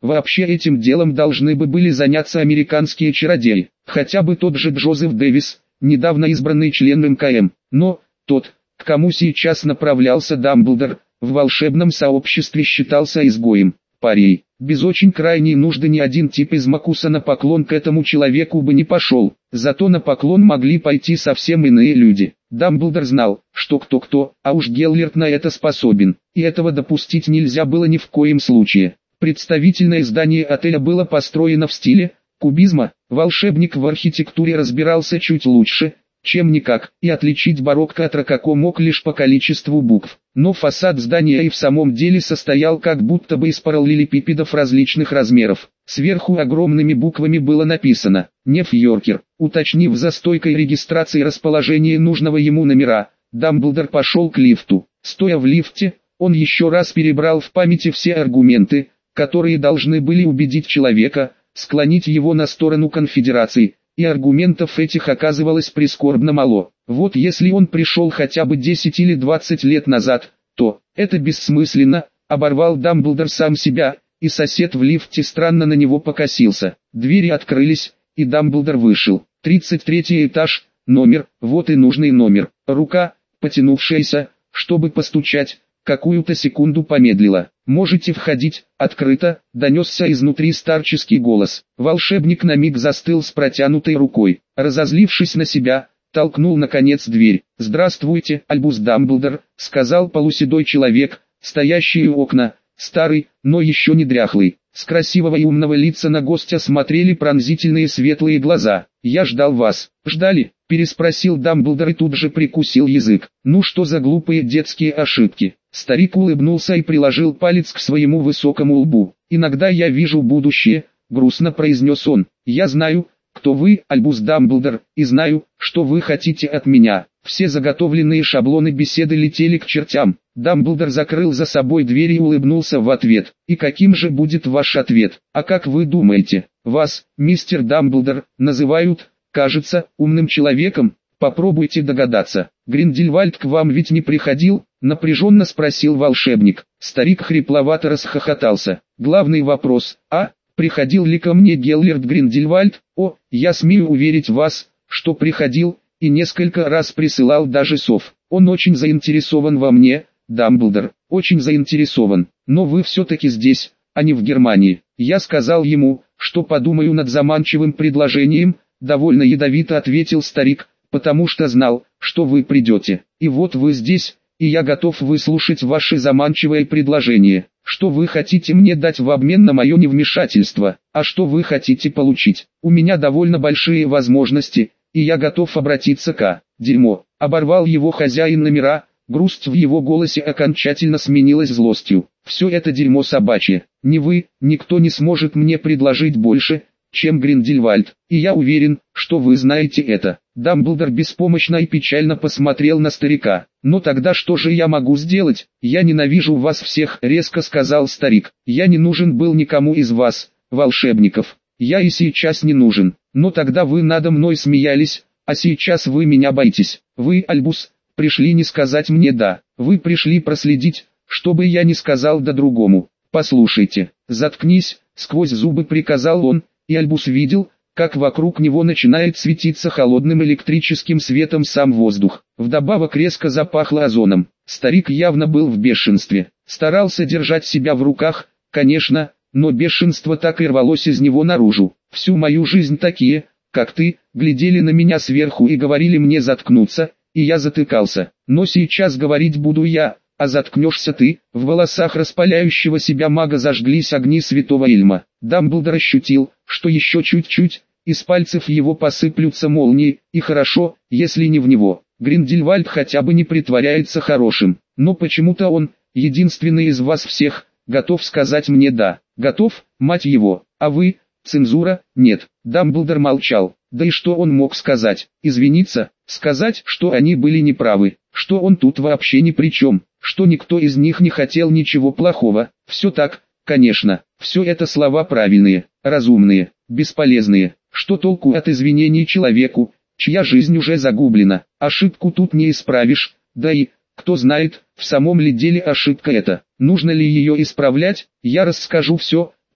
[SPEAKER 1] Вообще этим делом должны бы были заняться американские чародеи, хотя бы тот же Джозеф Дэвис, недавно избранный член МКМ. Но тот, к кому сейчас направлялся Дамблдор, в волшебном сообществе считался изгоем, парией. Без очень крайней нужды ни один тип из Макуса на поклон к этому человеку бы не пошел, зато на поклон могли пойти совсем иные люди. Дамблдор знал, что кто-кто, а уж Геллерт на это способен, и этого допустить нельзя было ни в коем случае. Представительное здание отеля было построено в стиле кубизма. Волшебник в архитектуре разбирался чуть лучше, чем никак, и отличить барокко от рококо мог лишь по количеству букв. Но фасад здания и в самом деле состоял как будто бы из параллелепипедов различных размеров. Сверху огромными буквами было написано «Неф-Йоркер». Уточнив за стойкой регистрации расположение нужного ему номера, Дамблдор пошел к лифту. Стоя в лифте, он еще раз перебрал в памяти все аргументы, которые должны были убедить человека, склонить его на сторону конфедерации, и аргументов этих оказывалось прискорбно мало. Вот если он пришел хотя бы 10 или 20 лет назад, то это бессмысленно, оборвал Дамблдор сам себя, и сосед в лифте странно на него покосился. Двери открылись, и Дамблдор вышел. 33-й этаж, номер, вот и нужный номер. Рука, потянувшаяся, чтобы постучать, какую-то секунду помедлила. «Можете входить, открыто», — донесся изнутри старческий голос. Волшебник на миг застыл с протянутой рукой. Разозлившись на себя, толкнул наконец дверь. «Здравствуйте, Альбус Дамблдор», — сказал полуседой человек, стоящий у окна, старый, но еще не дряхлый. С красивого и умного лица на гостя смотрели пронзительные светлые глаза. «Я ждал вас». «Ждали?» — переспросил Дамблдор и тут же прикусил язык. «Ну что за глупые детские ошибки?» Старик улыбнулся и приложил палец к своему высокому лбу. «Иногда я вижу будущее», — грустно произнес он. «Я знаю, кто вы, Альбус Дамблдор, и знаю, что вы хотите от меня». Все заготовленные шаблоны беседы летели к чертям. Дамблдор закрыл за собой дверь и улыбнулся в ответ. «И каким же будет ваш ответ? А как вы думаете, вас, мистер Дамблдор, называют, кажется, умным человеком? Попробуйте догадаться. Гриндельвальд к вам ведь не приходил?» — напряженно спросил волшебник. Старик хрипловато расхохотался. «Главный вопрос, приходил ли ко мне Геллерт Гриндельвальд? О, я смею уверить вас, что приходил, и несколько раз присылал даже сов. Он очень заинтересован во мне, Дамблдор, очень заинтересован. Но вы все-таки здесь, а не в Германии». Я сказал ему, что подумаю над заманчивым предложением, довольно ядовито ответил старик, потому что знал, что вы придете. И вот вы здесь, и я готов выслушать ваше заманчивое предложение. Что вы хотите мне дать в обмен на мое невмешательство, а что вы хотите получить? У меня довольно большие возможности, и я готов обратиться к дерьмо. Оборвал его хозяин номера, грусть в его голосе окончательно сменилась злостью. Все это дерьмо собачье. Ни вы, никто не сможет мне предложить больше, чем Гриндельвальд, и я уверен, что вы знаете это. Дамблдор беспомощно и печально посмотрел на старика. «Но тогда что же я могу сделать? Я ненавижу вас всех», — резко сказал старик. «Я не нужен был никому из вас, волшебников. Я и сейчас не нужен. Но тогда вы надо мной смеялись, а сейчас вы меня боитесь. Вы, Альбус, пришли не сказать мне «да». Вы пришли проследить, чтобы я не сказал «да» другому. Послушайте, заткнись», — сквозь зубы приказал он, и Альбус видел, как вокруг него начинает светиться холодным электрическим светом сам воздух. Вдобавок резко запахло озоном. Старик явно был в бешенстве. Старался держать себя в руках, конечно, но бешенство так и рвалось из него наружу. Всю мою жизнь такие, как ты, глядели на меня сверху и говорили мне заткнуться, и я затыкался. Но сейчас говорить буду я, а заткнешься ты. В волосах распаляющего себя мага зажглись огни святого Ильма. Дамблдор ощутил, что еще чуть-чуть, из пальцев его посыплются молнии, и хорошо, если не в него. Гриндельвальд хотя бы не притворяется хорошим, но почему-то он, единственный из вас всех, готов сказать мне «да». Готов, мать его, а вы, цензура, нет. Дамблдор молчал. Да и что он мог сказать? Извиниться, сказать, что они были неправы, что он тут вообще ни при чем, что никто из них не хотел ничего плохого. Все так, конечно, все это слова правильные, разумные, бесполезные. Что толку от извинений человеку, чья жизнь уже загублена? Ошибку тут не исправишь, да и, кто знает, в самом ли деле ошибка эта. Нужно ли ее исправлять? Я расскажу все,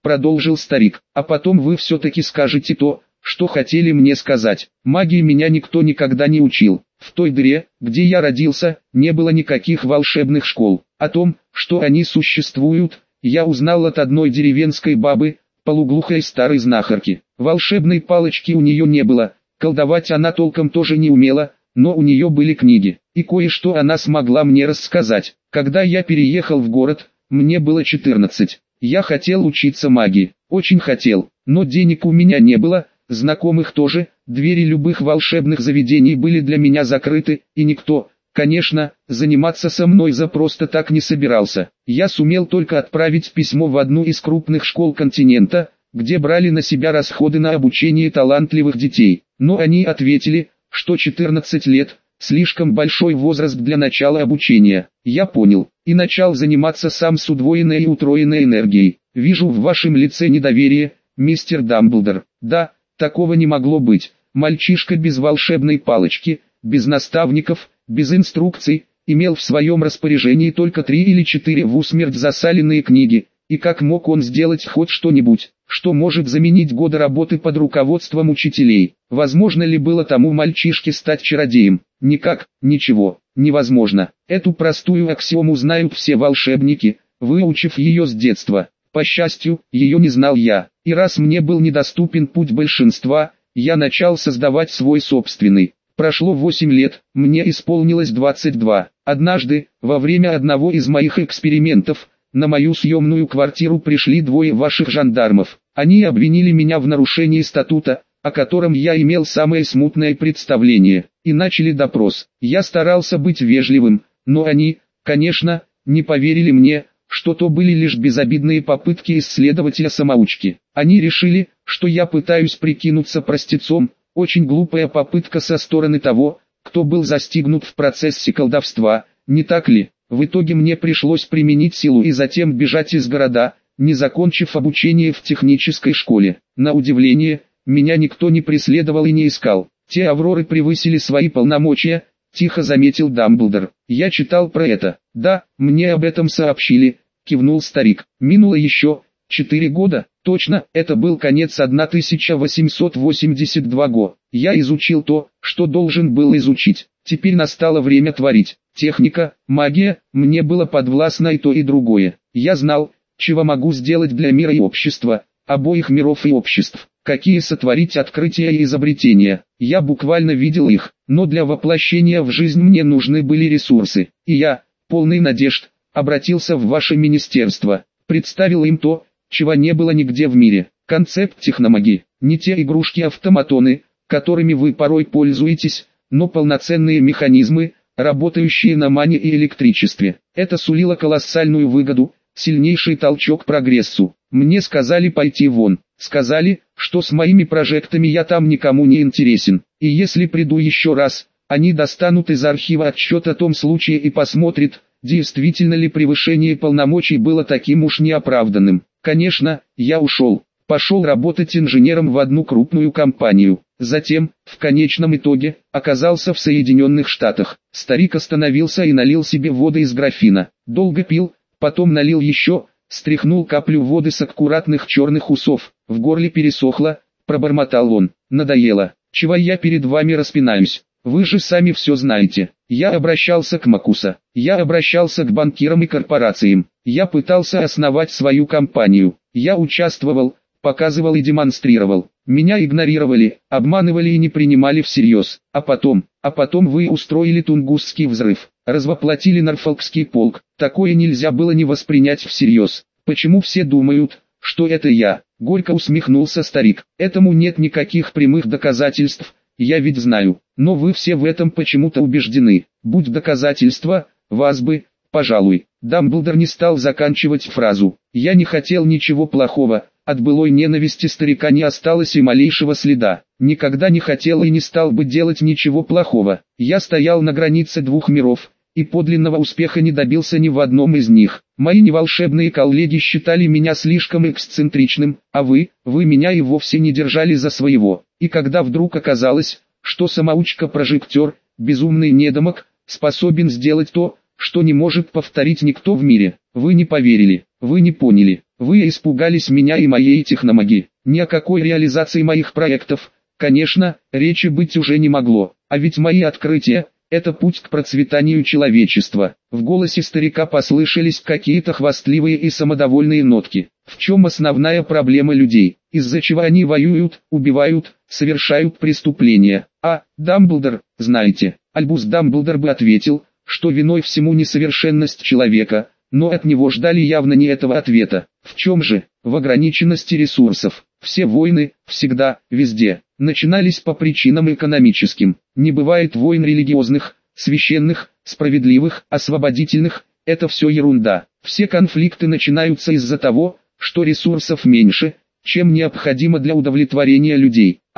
[SPEAKER 1] продолжил старик, а потом вы все-таки скажете то, что хотели мне сказать. Магии меня никто никогда не учил. В той дыре, где я родился, не было никаких волшебных школ. О том, что они существуют, я узнал от одной деревенской бабы, полуглухой старой знахарки. Волшебной палочки у нее не было, колдовать она толком тоже не умела, но у нее были книги, и кое-что она смогла мне рассказать. Когда я переехал в город, мне было 14. Я хотел учиться магии, очень хотел, но денег у меня не было, знакомых тоже, двери любых волшебных заведений были для меня закрыты, и никто, конечно, заниматься со мной за просто так не собирался. Я сумел только отправить письмо в одну из крупных школ континента, где брали на себя расходы на обучение талантливых детей. Но они ответили, что 14 лет – слишком большой возраст для начала обучения. Я понял, и начал заниматься сам с удвоенной и утроенной энергией. Вижу в вашем лице недоверие, мистер Дамблдор. Да, такого не могло быть. Мальчишка без волшебной палочки, без наставников, без инструкций, имел в своем распоряжении только 3 или 4 в усмерть засаленные книги. И как мог он сделать хоть что-нибудь, что может заменить годы работы под руководством учителей? Возможно ли было тому мальчишке стать чародеем? Никак, ничего, невозможно. Эту простую аксиому знают все волшебники, выучив ее с детства. По счастью, ее не знал я, и раз мне был недоступен путь большинства, я начал создавать свой собственный. Прошло 8 лет, мне исполнилось 22. Однажды, во время одного из моих экспериментов, на мою съемную квартиру пришли 2 ваших жандармов. Они обвинили меня в нарушении статута, о котором я имел самое смутное представление, и начали допрос. Я старался быть вежливым, но они, конечно, не поверили мне, что то были лишь безобидные попытки исследователя-самоучки. Они решили, что я пытаюсь прикинуться простецом, очень глупая попытка со стороны того, кто был застигнут в процессе колдовства, не так ли? В итоге мне пришлось применить силу и затем бежать из города, не закончив обучение в технической школе. На удивление, меня никто не преследовал и не искал. Те Авроры превысили свои полномочия, тихо заметил Дамблдор. Я читал про это. Да, мне об этом сообщили, кивнул старик. Минуло еще 4 года, точно, это был конец 1882 года. Я изучил то, что должен был изучить. Теперь настало время творить. Техника, магия, мне было подвластно и то и другое. Я знал, чего могу сделать для мира и общества, обоих миров и обществ, какие сотворить открытия и изобретения. Я буквально видел их, но для воплощения в жизнь мне нужны были ресурсы. И я, полный надежд, обратился в ваше министерство, представил им то, чего не было нигде в мире. Концепт техномагии, не те игрушки-автоматоны, которыми вы порой пользуетесь, но полноценные механизмы, работающие на мане и электричестве. Это сулило колоссальную выгоду, сильнейший толчок к прогрессу. Мне сказали пойти вон, сказали, что с моими прожектами я там никому не интересен. И если приду еще раз, они достанут из архива отчет о том случае и посмотрят, действительно ли превышение полномочий было таким уж неоправданным. Конечно, я ушел. Пошел работать инженером в одну крупную компанию. Затем, в конечном итоге, оказался в Соединенных Штатах. Старик остановился и налил себе воды из графина. Долго пил, потом налил еще, стряхнул каплю воды с аккуратных черных усов. В горле пересохло, пробормотал он. Надоело. Чего я перед вами распинаюсь? Вы же сами все знаете. Я обращался к Макуса. Я обращался к банкирам и корпорациям. Я пытался основать свою компанию. Я участвовал, показывал и демонстрировал. Меня игнорировали, обманывали и не принимали всерьез. А потом вы устроили Тунгусский взрыв, развоплотили Норфолкский полк. Такое нельзя было не воспринять всерьез. Почему все думают, что это я? Горько усмехнулся старик. Этому нет никаких прямых доказательств, я ведь знаю. Но вы все в этом почему-то убеждены. Будь доказательства, вас бы, пожалуй. Дамблдор не стал заканчивать фразу. Я не хотел ничего плохого. От былой ненависти старика не осталось и малейшего следа. Никогда не хотел и не стал бы делать ничего плохого. Я стоял на границе 2 миров, и подлинного успеха не добился ни в одном из них. Мои неволшебные коллеги считали меня слишком эксцентричным, а вы меня и вовсе не держали за своего. И когда вдруг оказалось, что самоучка-прожектор, безумный недомок, способен сделать то, что не может повторить никто в мире, вы не поверили. Вы не поняли. Вы испугались меня и моей техномагии. Ни о какой реализации моих проектов, конечно, речи быть уже не могло. А ведь мои открытия – это путь к процветанию человечества. В голосе старика послышались какие-то хвастливые и самодовольные нотки. В чем основная проблема людей? Из-за чего они воюют, убивают, совершают преступления? А, Дамблдор, знаете, Альбус Дамблдор бы ответил, что виной всему несовершенность человека, но от него ждали явно не этого ответа. В чем же? В ограниченности ресурсов. Все войны, всегда, везде, начинались по причинам экономическим. Не бывает войн религиозных, священных, справедливых, освободительных, это все ерунда. Все конфликты начинаются из-за того, что ресурсов меньше, чем необходимо для удовлетворения людей. А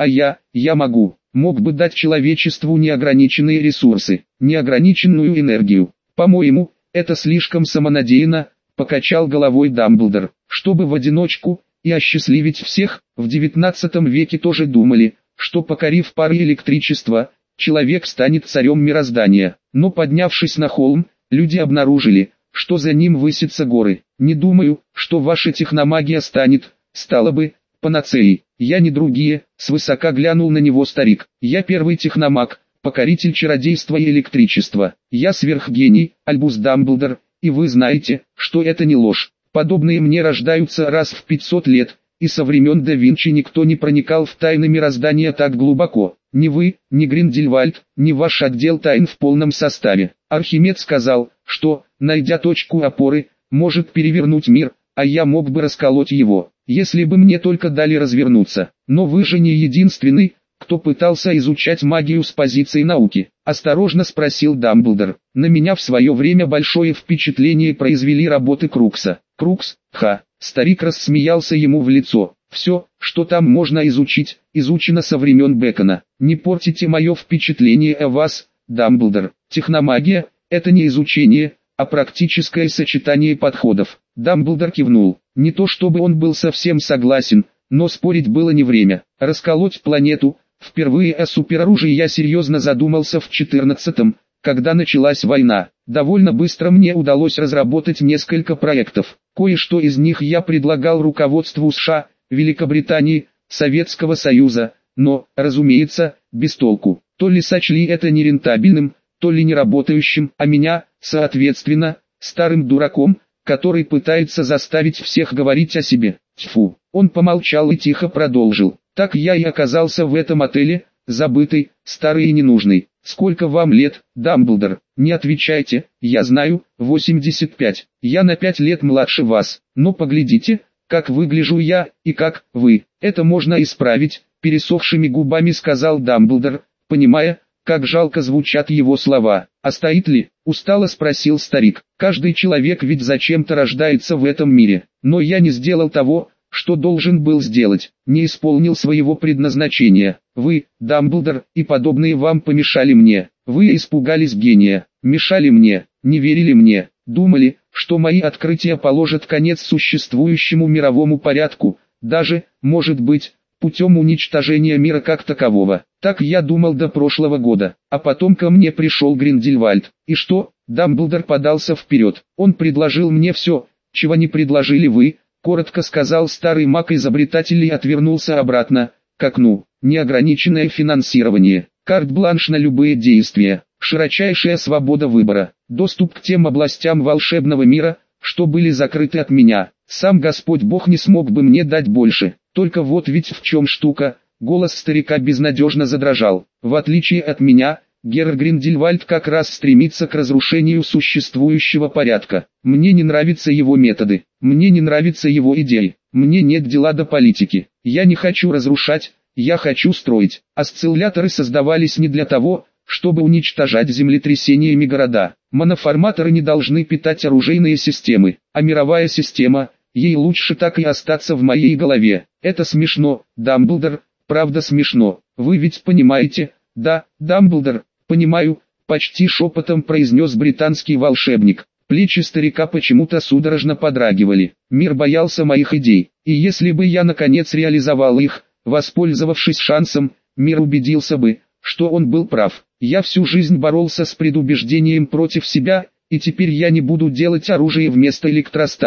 [SPEAKER 1] мог бы дать человечеству неограниченные ресурсы, неограниченную энергию. По-моему, это слишком самонадеянно, покачал головой Дамблдор. Чтобы в одиночку и осчастливить всех, в 19 веке тоже думали, что покорив пары электричества, человек станет царем мироздания. Но поднявшись на холм, люди обнаружили, что за ним высятся горы. Не думаю, что ваша техномагия станет, стало бы, панацеей. Я не другие, свысока глянул на него старик. Я первый техномаг, покоритель чародейства и электричества. Я сверхгений, Альбус Дамблдор, и вы знаете, что это не ложь. Подобные мне рождаются раз в 500 лет, и со времен да Винчи никто не проникал в тайны мироздания так глубоко. Ни вы, ни Гриндельвальд, ни ваш отдел тайн в полном составе. Архимед сказал, что, найдя точку опоры, может перевернуть мир, а я мог бы расколоть его, если бы мне только дали развернуться. Но вы же не единственный, кто пытался изучать магию с позиции науки. Осторожно спросил Дамблдор. На меня в свое время большое впечатление произвели работы Крукса. Крукс, старик рассмеялся ему в лицо. Все, что там можно изучить, изучено со времен Бэкона. Не портите мое впечатление о вас, Дамблдор. Техномагия – это не изучение, а практическое сочетание подходов. Дамблдор кивнул. Не то чтобы он был совсем согласен, но спорить было не время. Расколоть планету. Впервые о супероружии я серьезно задумался в 14-м, когда началась война. Довольно быстро мне удалось разработать несколько проектов. Кое-что из них я предлагал руководству США, Великобритании, Советского Союза, но, разумеется, без толку. То ли сочли это нерентабельным, то ли неработающим, а меня, соответственно, старым дураком, который пытается заставить всех говорить о себе. Тьфу. Он помолчал и тихо продолжил. Так я и оказался в этом отеле, забытый, старый и ненужный. Сколько вам лет, Дамблдор? Не отвечайте, я знаю, 85. Я на 5 лет младше вас. Но поглядите, как выгляжу я, и как вы. Это можно исправить, пересохшими губами сказал Дамблдор, понимая, как жалко звучат его слова. А стоит ли? Устало спросил старик. Каждый человек ведь зачем-то рождается в этом мире. Но я не сделал того, что должен был сделать, не исполнил своего предназначения. Вы, Дамблдор, и подобные вам помешали мне. Вы испугались гения, мешали мне, не верили мне, думали, что мои открытия положат конец существующему мировому порядку, даже, может быть, путем уничтожения мира как такового. Так я думал до прошлого года, а потом ко мне пришел Гриндельвальд. И что? Дамблдор подался вперед. Он предложил мне все, чего не предложили вы, коротко сказал старый маг-изобретатель и отвернулся обратно, к окну. Неограниченное финансирование, карт-бланш на любые действия, широчайшая свобода выбора, доступ к тем областям волшебного мира, что были закрыты от меня. Сам Господь Бог не смог бы мне дать больше. Только вот ведь в чем штука, голос старика безнадежно задрожал. В отличие от меня, Герр Гриндельвальд как раз стремится к разрушению существующего порядка. Мне не нравятся его методы, мне не нравятся его идеи, мне нет дела до политики. Я не хочу разрушать, я хочу строить. Осцилляторы создавались не для того, чтобы уничтожать землетрясениями города. Моноформаторы не должны питать оружейные системы, а мировая система, ей лучше так и остаться в моей голове. Это смешно, Дамблдор, правда смешно. Вы ведь понимаете? Да, Дамблдор, понимаю, почти шепотом произнес британский волшебник. Плечи старика почему-то судорожно подрагивали. Мир боялся моих идей, и если бы я наконец реализовал их, воспользовавшись шансом, мир убедился бы, что он был прав. Я всю жизнь боролся с предубеждением против себя, и теперь я не буду делать оружие вместо электростанций.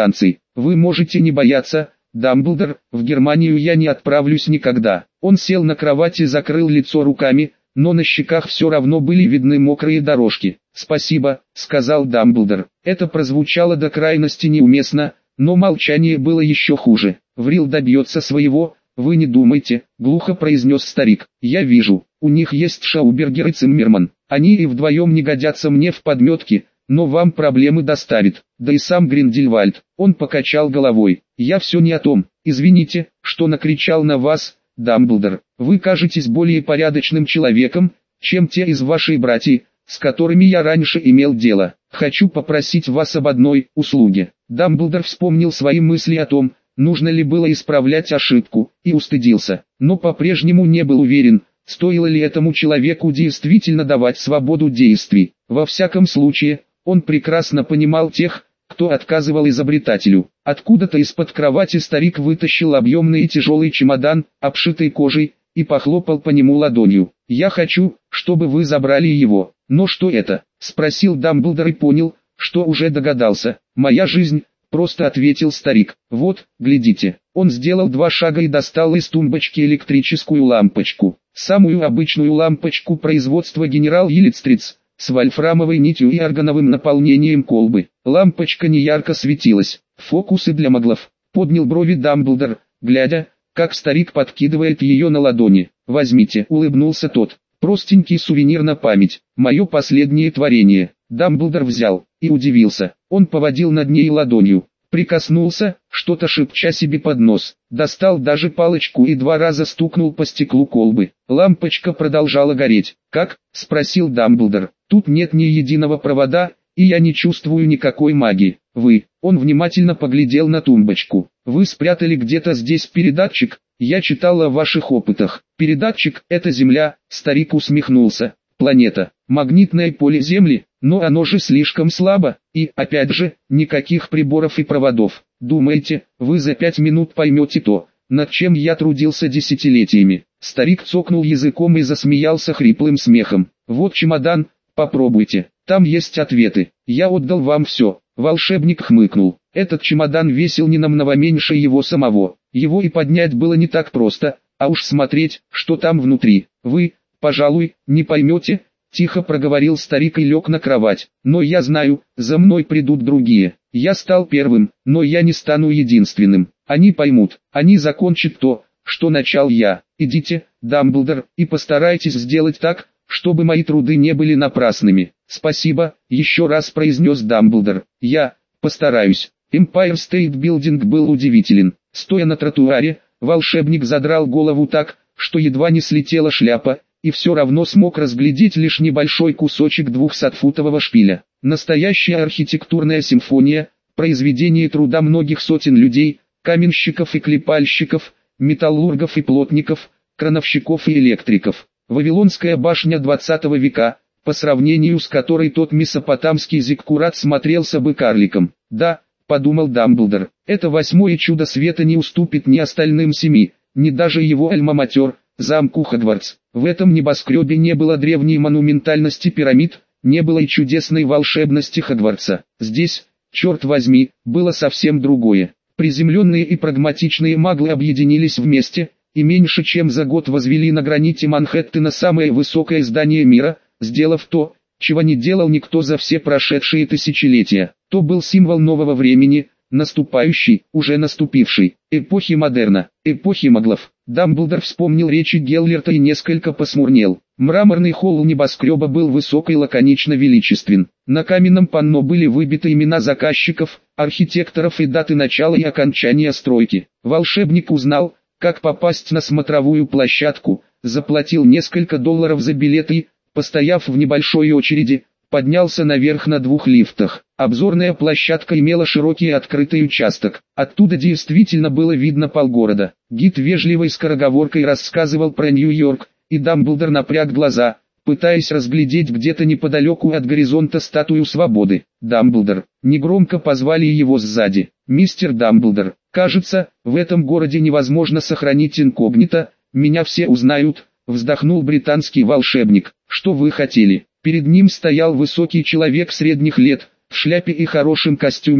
[SPEAKER 1] Вы можете не бояться, Дамблдор, в Германию я не отправлюсь никогда. Он сел на кровать и закрыл лицо руками, но на щеках все равно были видны мокрые дорожки. «Спасибо», — сказал Дамблдор. Это прозвучало до крайности неуместно, но молчание было еще хуже. «Врил добьется своего, вы не думайте», — глухо произнес старик. «Я вижу, у них есть Шаубергер и Циммерман. Они и вдвоем не годятся мне в подметке, но вам проблемы доставит. Да и сам Гриндельвальд». Он покачал головой. «Я все не о том. Извините, что накричал на вас, Дамблдор. Вы кажетесь более порядочным человеком, чем те из вашей братьев, с которыми я раньше имел дело. Хочу попросить вас об одной услуге». Дамблдор вспомнил свои мысли о том, нужно ли было исправлять ошибку, и устыдился, но по-прежнему не был уверен, стоило ли этому человеку действительно давать свободу действий. Во всяком случае, он прекрасно понимал тех, кто отказывал изобретателю. Откуда-то из-под кровати старик вытащил объемный и тяжелый чемодан, обшитый кожей, и похлопал по нему ладонью. «Я хочу, чтобы вы забрали его». «Но что это?» — спросил Дамблдор и понял, что уже догадался. «Моя жизнь», — просто ответил старик. «Вот, глядите». Он сделал 2 шага и достал из тумбочки электрическую лампочку. Самую обычную лампочку производства Генерал Елицтриц, с вольфрамовой нитью и аргоновым наполнением колбы. Лампочка неярко светилась. «Фокусы для маглов», — поднял брови Дамблдор, глядя, как старик подкидывает ее на ладони. «Возьмите», — улыбнулся тот. «Простенький сувенир на память. Мое последнее творение». Дамблдор взял и удивился. Он поводил над ней ладонью, прикоснулся, что-то шепча себе под нос, достал даже палочку и 2 раза стукнул по стеклу колбы. Лампочка продолжала гореть. «Как?» — спросил Дамблдор. «Тут нет ни единого провода, и я не чувствую никакой магии. Вы...» Он внимательно поглядел на тумбочку. «Вы спрятали где-то здесь передатчик? Я читал о ваших опытах. Передатчик — это Земля», — старик усмехнулся. «Планета, магнитное поле Земли, но оно же слишком слабо, и, опять же, никаких приборов и проводов. Думаете, вы за 5 минут поймете то, над чем я трудился десятилетиями?» Старик цокнул языком и засмеялся хриплым смехом. «Вот чемодан, попробуйте, там есть ответы. Я отдал вам все». Волшебник хмыкнул. Этот чемодан весил ненамного меньше его самого. Его и поднять было не так просто, а уж смотреть, что там внутри. «Вы, пожалуй, не поймете», — тихо проговорил старик и лег на кровать. «Но я знаю, за мной придут другие. Я стал первым, но я не стану единственным. Они поймут, они закончат то, что начал я. Идите, Дамблдор, и постарайтесь сделать так, чтобы мои труды не были напрасными». «Спасибо», — еще раз произнес Дамблдор. «Я постараюсь». Empire State Building был удивителен. Стоя на тротуаре, волшебник задрал голову так, что едва не слетела шляпа, и все равно смог разглядеть лишь небольшой кусочек 200-футового шпиля. Настоящая архитектурная симфония, произведение труда многих сотен людей, каменщиков и клепальщиков, металлургов и плотников, крановщиков и электриков. Вавилонская башня 20 века, по сравнению с которой тот месопотамский зиккурат смотрелся бы карликом. «Да», — подумал Дамблдор, — «это 8-е чудо света не уступит ни остальным 7, ни даже его альма-матер, замку Хогвартс. В этом небоскребе не было древней монументальности пирамид, не было и чудесной волшебности Хогвартса. Здесь, черт возьми, было совсем другое. Приземленные и прагматичные маглы объединились вместе, и меньше чем за год возвели на граните Манхэттена самое высокое здание мира, сделав то, чего не делал никто за все прошедшие тысячелетия. То был символ нового времени, наступающей, уже наступившей, эпохи модерна, эпохи маглов. Дамблдор вспомнил речи Геллерта и несколько посмурнел. Мраморный холл у небоскреба был высок и лаконично величествен. На каменном панно были выбиты имена заказчиков, архитекторов и даты начала и окончания стройки. Волшебник узнал, как попасть на смотровую площадку, заплатил несколько $, за билет и, постояв в небольшой очереди, поднялся наверх на 2 лифтах. Обзорная площадка имела широкий открытый участок. Оттуда действительно было видно полгорода. Гид вежливой скороговоркой рассказывал про Нью-Йорк, и Дамблдор напряг глаза, пытаясь разглядеть где-то неподалеку от горизонта статую свободы. «Дамблдор!» Негромко позвали его сзади. «Мистер Дамблдор, кажется, в этом городе невозможно сохранить инкогнито, меня все узнают», вздохнул британский волшебник. «Что вы хотели?» Перед ним стоял высокий человек средних лет, в шляпе и хорошем костюме,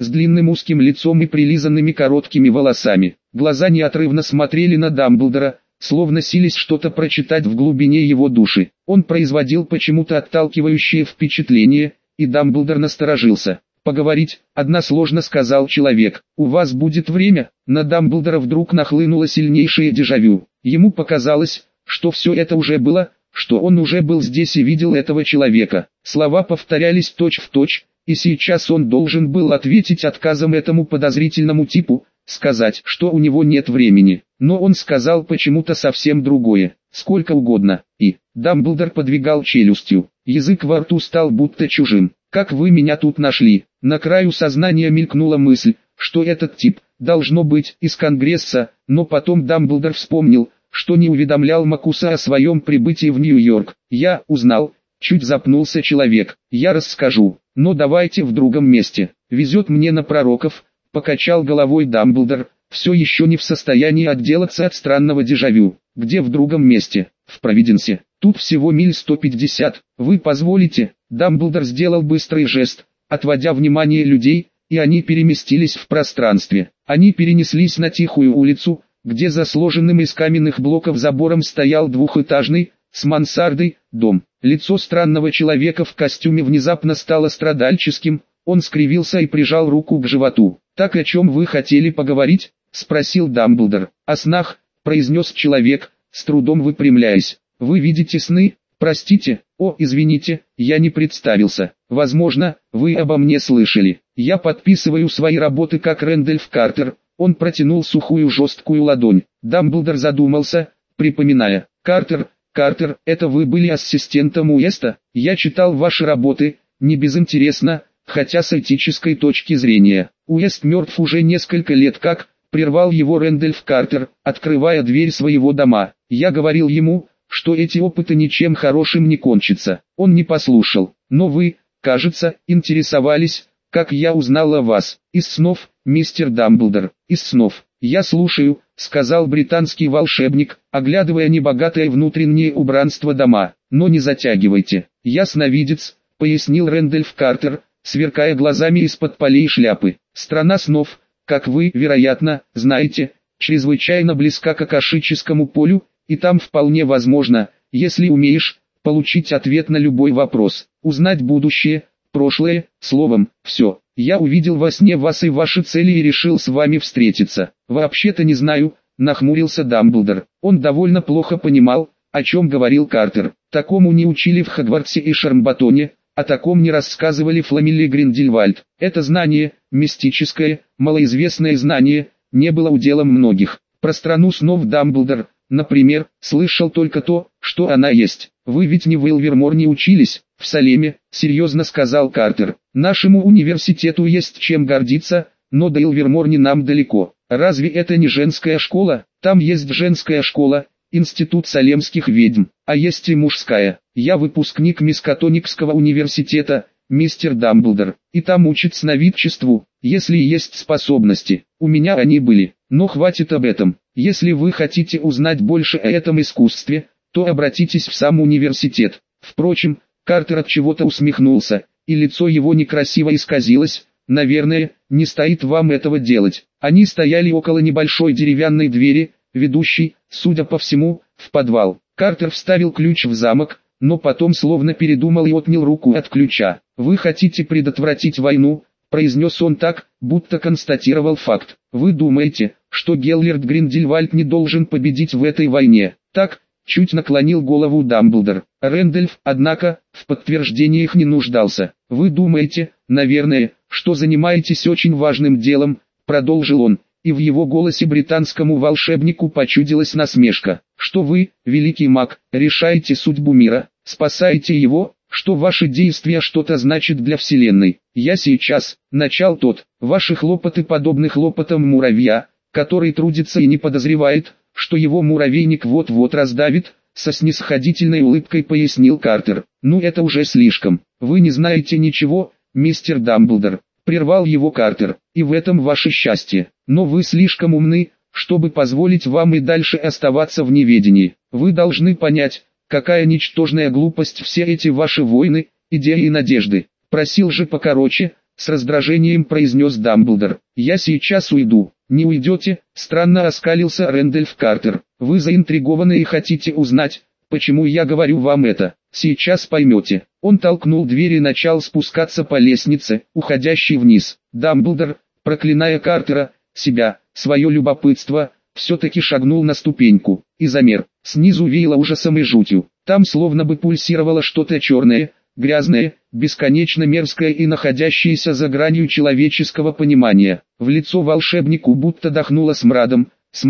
[SPEAKER 1] с длинным узким лицом и прилизанными короткими волосами. Глаза неотрывно смотрели на Дамблдора, словно сились что-то прочитать в глубине его души. Он производил почему-то отталкивающее впечатление, и Дамблдор насторожился. «Поговорить, односложно сказал человек. У вас будет время?» На Дамблдора вдруг нахлынуло сильнейшее дежавю. Ему показалось, что все это уже было, что он уже был здесь и видел этого человека. Слова повторялись точь-в-точь, и сейчас он должен был ответить отказом этому подозрительному типу, сказать, что у него нет времени. Но он сказал почему-то совсем другое. «Сколько угодно». И Дамблдор подвигал челюстью. Язык во рту стал будто чужим. «Как вы меня тут нашли?» На краю сознания мелькнула мысль, что этот тип, должно быть, из Конгресса, но потом Дамблдор вспомнил, что не уведомлял Макуса о своем прибытии в Нью-Йорк. «Я узнал», чуть запнулся человек. «Я расскажу, но давайте в другом месте. Везет мне на пророков», покачал головой Дамблдор, все еще не в состоянии отделаться от странного дежавю. «Где в другом месте?» «В Провиденсе. Тут всего миль 150. Вы позволите?» Дамблдор сделал быстрый жест, отводя внимание людей, и они переместились в пространстве. Они перенеслись на тихую улицу, где за сложенным из каменных блоков забором стоял двухэтажный, с мансардой, дом. Лицо странного человека в костюме внезапно стало страдальческим, он скривился и прижал руку к животу. «Так о чем вы хотели поговорить?» — спросил Дамблдор. «О снах», — произнес человек, с трудом выпрямляясь. «Вы видите сны? Простите, извините, я не представился. Возможно, вы обо мне слышали. Я подписываю свои работы как Рэндольф Картер». Он протянул сухую жесткую ладонь. Дамблдор задумался, припоминая. «Картер, это вы были ассистентом Уэста? Я читал ваши работы, не безинтересно, хотя с этической точки зрения. Уэст мертв уже несколько лет как», прервал его Рэндольф Картер, открывая дверь своего дома. «Я говорил ему, что эти опыты ничем хорошим не кончатся. Он не послушал. Но вы, кажется, интересовались, как я узнал о вас. Из снов, мистер Дамблдор, из снов». «Я слушаю», — сказал британский волшебник, оглядывая небогатое внутреннее убранство дома. «Но не затягивайте. Я сновидец», — пояснил Рэндольф Картер, сверкая глазами из-под полей шляпы. «Страна снов, как вы, вероятно, знаете, чрезвычайно близка к акашическому полю, и там вполне возможно, если умеешь, получить ответ на любой вопрос, узнать будущее, прошлое, словом, все. Я увидел во сне вас и ваши цели и решил с вами встретиться. Вообще-то не знаю», — нахмурился Дамблдор. Он довольно плохо понимал, о чем говорил Картер. Такому не учили в Хогвартсе и Шармбатоне, о таком не рассказывали Фламель и Гриндельвальд. Это знание, мистическое, малоизвестное знание, не было уделом многих. Про страну снов Дамблдор, например, слышал только то, что она есть. «Вы ведь не в Илверморне учились, в Салеме», — серьезно сказал Картер. «Нашему университету есть чем гордиться, но до Илверморни нам далеко. Разве это не женская школа? Там есть женская школа, Институт салемских ведьм, а есть и мужская. Я выпускник Мискатоникского университета, мистер Дамблдор, и там учат сновидчеству, если есть способности. У меня они были, но хватит об этом. Если вы хотите узнать больше о этом искусстве, то обратитесь в сам университет». Впрочем, Картер от чего-то усмехнулся, и лицо его некрасиво исказилось. «Наверное, не стоит вам этого делать». Они стояли около небольшой деревянной двери, ведущей, судя по всему, в подвал. Картер вставил ключ в замок, но потом словно передумал и отнял руку от ключа. «Вы хотите предотвратить войну?» — произнес он так, будто констатировал факт. «Вы думаете, что Геллерд Гриндельвальд не должен победить в этой войне?» «Так», — чуть наклонил голову Дамблдор. Рэндольф, однако, в подтверждениях не нуждался. «Вы думаете, наверное, что занимаетесь очень важным делом», — продолжил он, и в его голосе британскому волшебнику почудилась насмешка. «Что вы, великий маг, решаете судьбу мира, спасаете его, что ваши действия что-то значат для Вселенной. Я сейчас», — начал тот, — «ваши хлопоты подобны хлопотам муравья, который трудится и не подозревает, что его муравейник вот-вот раздавит», — со снисходительной улыбкой пояснил Картер. «Ну это уже слишком. Вы не знаете ничего, мистер Дамблдор», — прервал его Картер, — «и в этом ваше счастье. Но вы слишком умны, чтобы позволить вам и дальше оставаться в неведении. Вы должны понять, какая ничтожная глупость все эти ваши войны, идеи и надежды. Просил же покороче», — с раздражением произнес Дамблдор. «Я сейчас уйду». «Не уйдете?» — странно оскалился Рэндольф Картер. «Вы заинтригованы и хотите узнать, почему я говорю вам это. Сейчас поймете». Он толкнул дверь и начал спускаться по лестнице, уходящей вниз. Дамблдор, проклиная Картера, себя, свое любопытство, все-таки шагнул на ступеньку и замер. Снизу веяло ужасом и жутью. Там словно бы пульсировало что-то черное, грязное, бесконечно мерзкое и находящееся за гранью человеческого понимания. В лицо волшебнику будто дохнуло смрадом,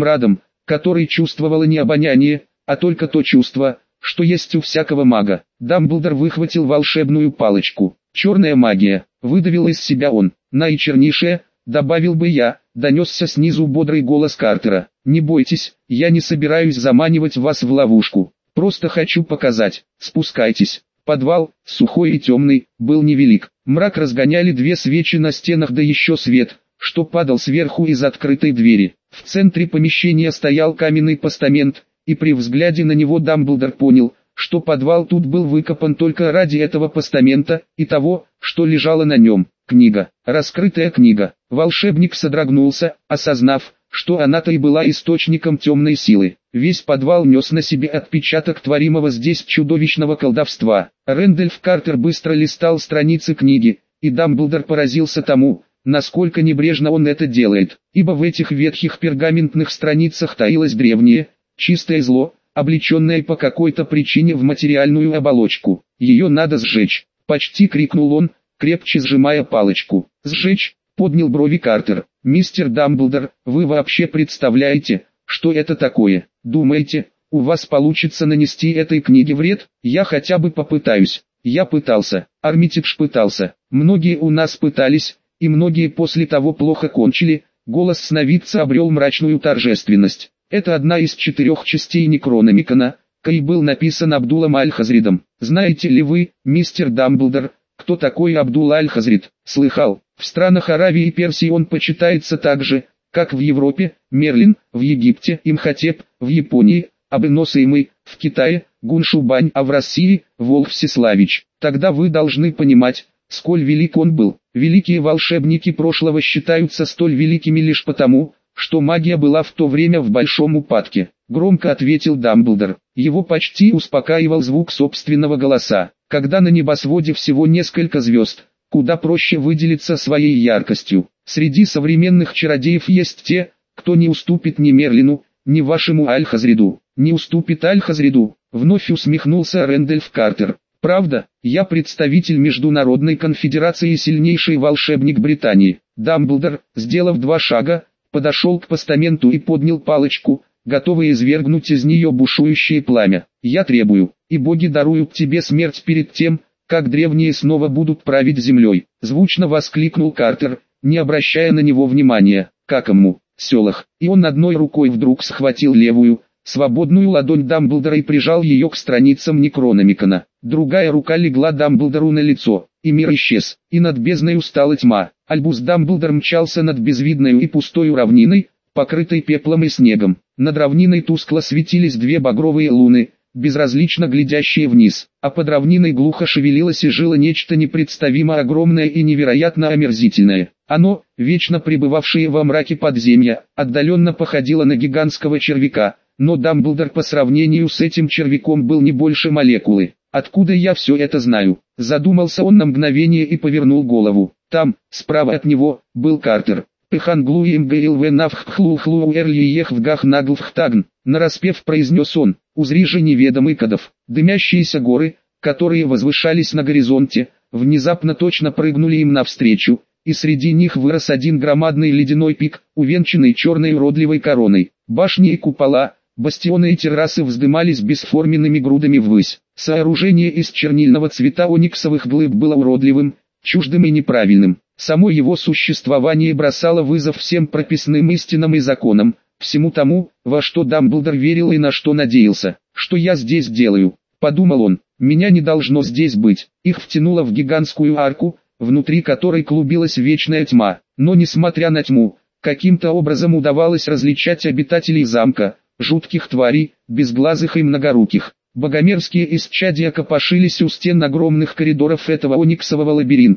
[SPEAKER 1] который чувствовало не обоняние, а только то чувство, что есть у всякого мага. Дамблдор выхватил волшебную палочку. «Черная магия», — выдавил из себя он. «Наичернейшая, добавил бы я», — донесся снизу бодрый голос Картера. «Не бойтесь, я не собираюсь заманивать вас в ловушку. Просто хочу показать. Спускайтесь». Подвал, сухой и темный, был невелик. Мрак разгоняли две свечи на стенах, да еще свет, что падал сверху из открытой двери. В центре помещения стоял каменный постамент, и при взгляде на него Дамблдор понял, что подвал тут был выкопан только ради этого постамента и того, что лежало на нем. Книга, раскрытая книга. Волшебник содрогнулся, осознав, что она-то и была источником темной силы. Весь подвал нес на себе отпечаток творимого здесь чудовищного колдовства. Рэндольф Картер быстро листал страницы книги, и Дамблдор поразился тому, насколько небрежно он это делает, ибо в этих ветхих пергаментных страницах таилось древнее, чистое зло, облеченное по какой-то причине в материальную оболочку. «Ее надо сжечь!» — почти крикнул он, крепче сжимая палочку. «Сжечь?» — поднял брови Картер. «Мистер Дамблдор, вы вообще представляете, что это такое? Думаете, у вас получится нанести этой книге вред? Я хотя бы попытаюсь». «Я пытался, Армитидж пытался, многие у нас пытались, и многие после того плохо кончили». Голос сновидца обрел мрачную торжественность. «Это одна из 4 частей Некрономикона, кой был написан Абдулом Аль-Хазридом. Знаете ли вы, мистер Дамблдор, кто такой Абдул Аль-Хазрид?» «Слыхал, в странах Аравии и Персии он почитается так же, как в Европе, Мерлин, в Египте, Имхотеп, в Японии, Абы-Носаимый, в Китае, Гуншубань, а в России, Волх Всеславич. Тогда вы должны понимать, сколь велик он был. Великие волшебники прошлого считаются столь великими лишь потому, что магия была в то время в большом упадке», — громко ответил Дамблдор. Его почти успокаивал звук собственного голоса. «Когда на небосводе всего несколько звезд, куда проще выделиться своей яркостью. Среди современных чародеев есть те, кто не уступит ни Мерлину, ни вашему Аль-Хазриду». «Не уступит Аль-Хазриду», — вновь усмехнулся Рэндольф Картер. «Правда, я представитель Международной конфедерации и сильнейший волшебник Британии». Дамблдор, сделав 2 шага, подошел к постаменту и поднял палочку, готовый извергнуть из нее бушующее пламя. «Я требую, и боги даруют тебе смерть перед тем, как древние снова будут править землей», — звучно воскликнул Картер, не обращая на него внимания. «Как ему, селах?» И он одной рукой вдруг схватил левую, свободную ладонь Дамблдора и прижал ее к страницам Некрономикона. Другая рука легла Дамблдору на лицо, и мир исчез, и над бездною стала тьма. Альбус Дамблдор мчался над безвидной и пустой равниной, покрытой пеплом и снегом. Над равниной тускло светились 2 багровые луны, безразлично глядящие вниз, а под равниной глухо шевелилось и жило нечто непредставимо огромное и невероятно омерзительное. Оно, вечно пребывавшее во мраке подземья, отдаленно походило на гигантского червяка, но Дамблдор по сравнению с этим червяком был не больше молекулы. «Откуда я все это знаю?» Задумался он на мгновение и повернул голову. Там, справа от него, был Картер. «Пеханглуем гейлвенавххлухлуэрлиехвгах наглвхтагн», нараспев произнес он. «Узри же неведомый кадов». Дымящиеся горы, которые возвышались на горизонте, внезапно точно прыгнули им навстречу, и среди них вырос один громадный ледяной пик, увенчанный черной уродливой короной. Башни и купола, бастионы и террасы вздымались бесформенными грудами ввысь. Сооружение из чернильного цвета ониксовых глыб было уродливым, чуждым и неправильным. Само его существование бросало вызов всем прописным истинам и законам, всему тому, во что Дамблдор верил и на что надеялся. «Что я здесь делаю?» — подумал он. «Меня не должно здесь быть». Их втянуло в гигантскую арку, внутри которой клубилась вечная тьма. Но несмотря на тьму, каким-то образом удавалось различать обитателей замка, жутких тварей, безглазых и многоруких. Богомерзкие исчадия копошились у стен огромных коридоров этого ониксового лабиринта,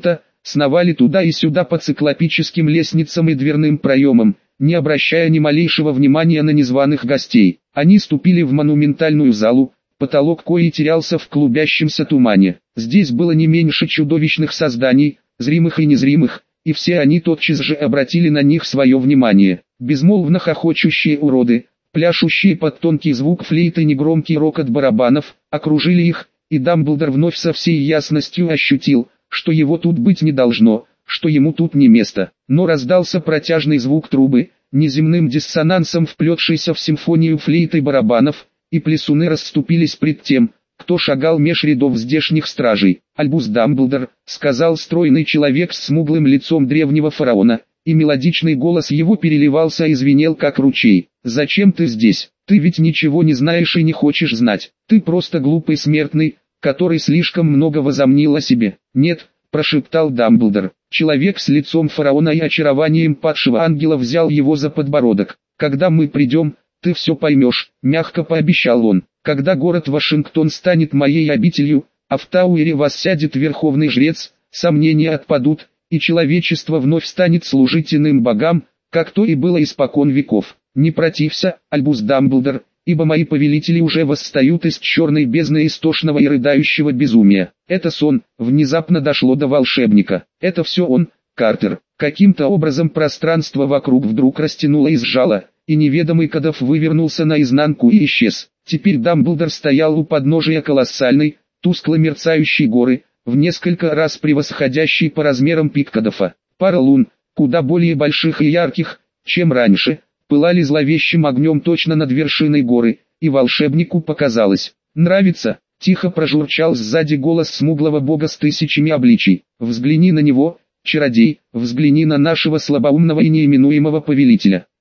[SPEAKER 1] сновали туда и сюда по циклопическим лестницам и дверным проемам, не обращая ни малейшего внимания на незваных гостей. Они ступили в монументальную залу, потолок кои терялся в клубящемся тумане. Здесь было не меньше чудовищных созданий, зримых и незримых, и все они тотчас же обратили на них свое внимание. Безмолвно хохочущие уроды, пляшущие под тонкий звук флейты негромкий рокот барабанов, окружили их, и Дамблдор вновь со всей ясностью ощутил, что его тут быть не должно, что ему тут не место. Но раздался протяжный звук трубы, неземным диссонансом вплетшийся в симфонию флейты барабанов, и плясуны расступились пред тем, кто шагал меж рядов здешних стражей. «Альбус Дамблдор», — сказал стройный человек с смуглым лицом древнего фараона, и мелодичный голос его переливался и звенел как ручей. «Зачем ты здесь? Ты ведь ничего не знаешь и не хочешь знать. Ты просто глупый смертный, который слишком много возомнил о себе». «Нет», — прошептал Дамблдор. Человек с лицом фараона и очарованием падшего ангела взял его за подбородок. «Когда мы придем, ты все поймешь», — мягко пообещал он. «Когда город Вашингтон станет моей обителью, а в Тауэре воссядет верховный жрец, сомнения отпадут, и человечество вновь станет служить иным богам, как то и было испокон веков. Не протився, Альбус Дамблдор, ибо мои повелители уже восстают из черной бездны истошного и рыдающего безумия. Это сон», внезапно дошло до волшебника. «Это все он, Картер». Каким-то образом пространство вокруг вдруг растянуло и сжало, и неведомый кадав вывернулся наизнанку и исчез. Теперь Дамблдор стоял у подножия колоссальной, тускло мерцающей горы, в несколько раз превосходящей по размерам пик Кадафа. Пара лун, куда более больших и ярких, чем раньше, пылали зловещим огнем точно над вершиной горы, и волшебнику показалось. «Нравится?» — тихо прожурчал сзади голос смуглого бога с тысячами обличий. «Взгляни на него, чародей, взгляни на нашего слабоумного и неименуемого повелителя».